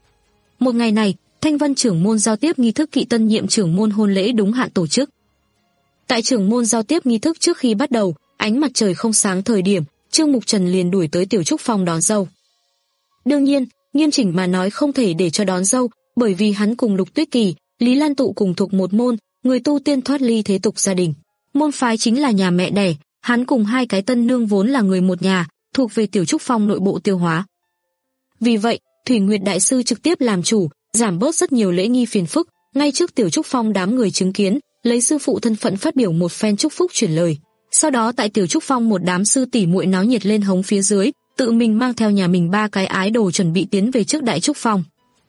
B: Một ngày này, Thanh Vân trưởng môn giao tiếp nghi thức kỵ tân nhiệm trưởng môn hôn lễ đúng hạn tổ chức. Tại trưởng môn giao tiếp nghi thức trước khi bắt đầu, ánh mặt trời không sáng thời điểm, Trương Mục Trần liền đuổi tới Tiểu Trúc Phong đón dâu. Đương nhiên, nghiêm chỉnh mà nói không thể để cho đón dâu, bởi vì hắn cùng Lục Tuyết Kỳ, Lý Lan Tụ cùng thuộc một môn, người tu tiên thoát ly thế tục gia đình. Môn phái chính là nhà mẹ đẻ, hắn cùng hai cái tân nương vốn là người một nhà, thuộc về Tiểu Trúc Phong nội bộ tiêu hóa. Vì vậy, Thủy Nguyệt đại sư trực tiếp làm chủ, giảm bớt rất nhiều lễ nghi phiền phức, ngay trước Tiểu Trúc Phong đám người chứng kiến, lấy sư phụ thân phận phát biểu một phen chúc phúc chuyển lời. Sau đó tại Tiểu Trúc Phong một đám sư tỷ muội náo nhiệt lên hống phía dưới, tự mình mang theo nhà mình ba cái ái đồ chuẩn bị tiến về trước Đại Trúc Phong.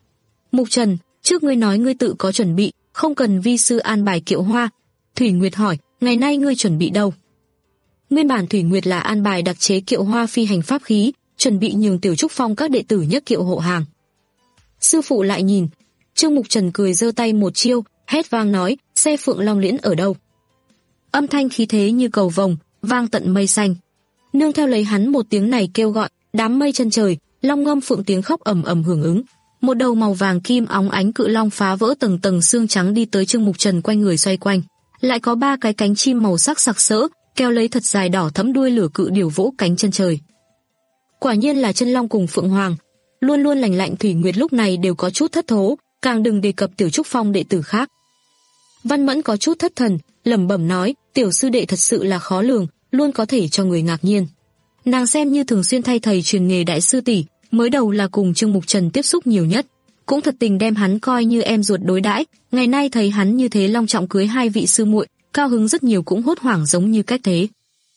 B: Mục Trần, trước ngươi nói ngươi tự có chuẩn bị, không cần vi sư an bài kiệu hoa. Thủy Nguyệt hỏi, ngày nay ngươi chuẩn bị đâu? Nguyên bản Thủy Nguyệt là an bài đặc chế kiệu hoa phi hành pháp khí, chuẩn bị nhường Tiểu Trúc Phong các đệ tử nhất kiệu hộ hàng. Sư phụ lại nhìn, Trương Mục Trần cười giơ tay một chiêu, hét vang nói, xe Phượng Long Liễn ở đâu? Âm thanh khí thế như cầu vồng, vang tận mây xanh. Nương theo lấy hắn một tiếng này kêu gọi, đám mây chân trời, long ngâm phượng tiếng khóc ầm ầm hưởng ứng. Một đầu màu vàng kim óng ánh cự long phá vỡ tầng tầng xương trắng đi tới Trương Mục Trần quanh người xoay quanh. Lại có ba cái cánh chim màu sắc sặc sỡ, kéo lấy thật dài đỏ thẫm đuôi lửa cự điểu vỗ cánh chân trời. Quả nhiên là chân long cùng phượng hoàng. Luôn luôn lành lạnh Thủy Nguyệt lúc này đều có chút thất thố, càng đừng đề cập Tiểu Trúc Phong đệ tử khác. Văn Mẫn có chút thất thần, lẩm bẩm nói, tiểu sư đệ thật sự là khó lường, luôn có thể cho người ngạc nhiên. Nàng xem như thường xuyên thay thầy truyền nghề đại sư tỷ, mới đầu là cùng Trương Mục Trần tiếp xúc nhiều nhất, cũng thật tình đem hắn coi như em ruột đối đãi. Ngày nay thấy hắn như thế long trọng cưới hai vị sư muội, cao hứng rất nhiều cũng hốt hoảng giống như cách thế.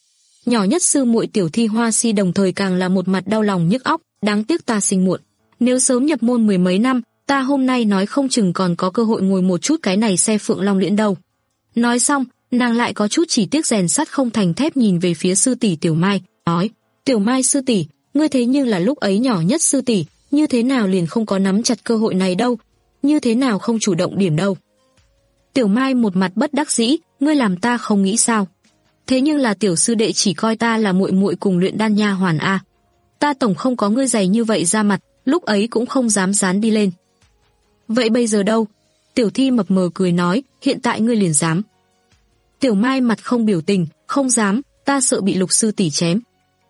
B: Nhỏ nhất sư muội Tiểu Thi Hoa Si đồng thời càng là một mặt đau lòng nhức óc, đáng tiếc ta sinh muộn. Nếu sớm nhập môn mười mấy năm, ta hôm nay nói không chừng còn có cơ hội ngồi một chút cái này xe Phượng Long Liễn đâu. Nói xong, nàng lại có chút chỉ tiếc rèn sắt không thành thép nhìn về phía sư tỷ Tiểu Mai, nói, Tiểu Mai sư tỷ, ngươi thế nhưng là lúc ấy nhỏ nhất sư tỷ, như thế nào liền không có nắm chặt cơ hội này đâu, như thế nào không chủ động điểm đâu. Tiểu Mai một mặt bất đắc dĩ, ngươi làm ta không nghĩ sao. Thế nhưng là tiểu sư đệ chỉ coi ta là muội muội cùng luyện đan nha hoàn a. Ta tổng không có ngươi dày như vậy ra mặt, lúc ấy cũng không dám dán đi lên. Vậy bây giờ đâu? Tiểu Thi mập mờ cười nói, hiện tại ngươi liền dám. Tiểu Mai mặt không biểu tình, không dám, ta sợ bị Lục sư tỷ chém.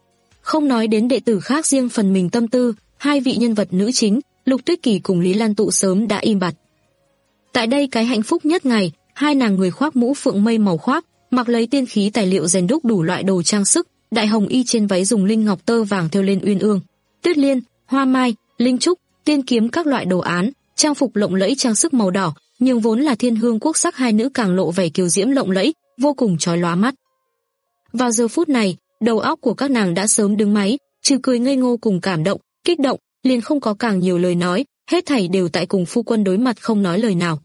B: Không nói đến đệ tử khác riêng phần mình tâm tư, hai vị nhân vật nữ chính, Lục Tuyết Kỳ cùng Lý Lan Tụ sớm đã im bặt. Tại đây cái hạnh phúc nhất ngày, hai nàng người khoác mũ phượng mây màu khoác, mặc lấy tiên khí tài liệu rèn đúc đủ loại đồ trang sức, đại hồng y trên váy dùng linh ngọc tơ vàng thêu lên uyên ương, tuyết liên, hoa mai, linh trúc, tiên kiếm các loại đồ án, trang phục lộng lẫy trang sức màu đỏ, nhưng vốn là thiên hương quốc sắc hai nữ càng lộ vẻ kiều diễm lộng lẫy, vô cùng chói lóa mắt. Vào giờ phút này, đầu óc của các nàng đã sớm đứng máy, trừ cười ngây ngô cùng cảm động, kích động, liền không có càng nhiều lời nói, hết thảy đều tại cùng phu quân đối mặt không nói lời nào.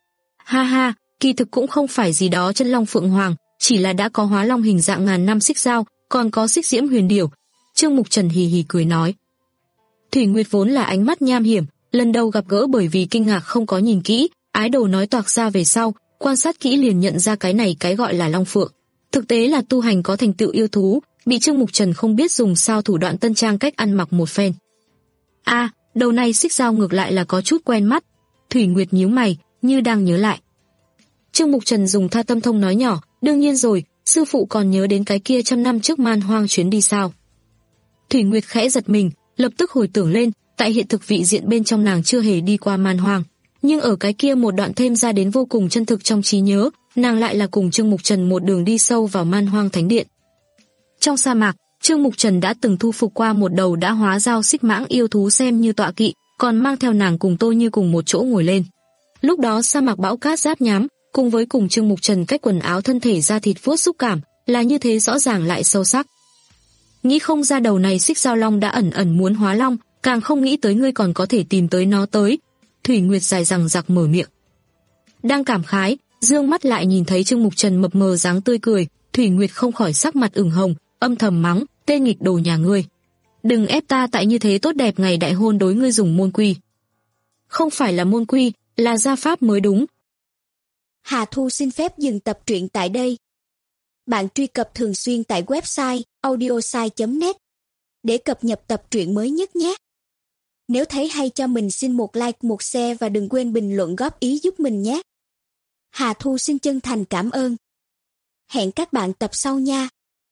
B: Ha ha, kỳ thực cũng không phải gì đó chân long phượng hoàng, chỉ là đã có hóa long hình dạng ngàn năm xích dao, còn có xích diễm huyền điểu. Trương Mục Trần hì hì cười nói. Thủy Nguyệt vốn là ánh mắt nham hiểm, lần đầu gặp gỡ bởi vì kinh ngạc không có nhìn kỹ, ái đồ nói toạc ra về sau, quan sát kỹ liền nhận ra cái này cái gọi là long phượng. Thực tế là tu hành có thành tựu yêu thú, bị Trương Mục Trần không biết dùng sao thủ đoạn tân trang cách ăn mặc một phen. A, à, đầu này xích dao ngược lại là có chút quen mắt. Thủy Nguyệt nhíu mày, như đang nhớ lại. Trương Mục Trần dùng tha tâm thông nói nhỏ, đương nhiên rồi, sư phụ còn nhớ đến cái kia trăm năm trước man hoang chuyến đi sao. Thủy Nguyệt khẽ giật mình, lập tức hồi tưởng lên, tại hiện thực vị diện bên trong nàng chưa hề đi qua man hoang, nhưng ở cái kia một đoạn thêm ra đến vô cùng chân thực trong trí nhớ, nàng lại là cùng Trương Mục Trần một đường đi sâu vào man hoang thánh điện. Trong sa mạc, Trương Mục Trần đã từng thu phục qua một đầu đã hóa giao xích mãng yêu thú xem như tọa kỵ, còn mang theo nàng cùng Tô Như cùng một chỗ ngồi lên. Lúc đó sa mạc bão cát giáp nhám, cùng với cùng Trương Mục Trần cách quần áo thân thể da thịt vuốt xúc cảm, là như thế rõ ràng lại sâu sắc. Nghĩ không ra đầu này xích giao long đã ẩn ẩn muốn hóa long, càng không nghĩ tới ngươi còn có thể tìm tới nó tới. Thủy Nguyệt dài dằng dặc mở miệng. Đang cảm khái, dương mắt lại nhìn thấy Trương Mục Trần mập mờ dáng tươi cười, Thủy Nguyệt không khỏi sắc mặt ửng hồng, âm thầm mắng, tên nghịch đồ nhà ngươi. Đừng ép ta tại như thế tốt đẹp ngày đại hôn đối ngươi dùng môn quy. Không phải là môn quy, là gia pháp mới đúng.
C: Hà Thu xin phép dừng tập truyện tại đây. Bạn truy cập thường xuyên tại website audiosai chấm net để cập nhật tập truyện mới nhất nhé. Nếu thấy hay cho mình xin một like, một share và đừng quên bình luận góp ý giúp mình nhé. Hà Thu xin chân thành cảm ơn. Hẹn các bạn tập sau nha.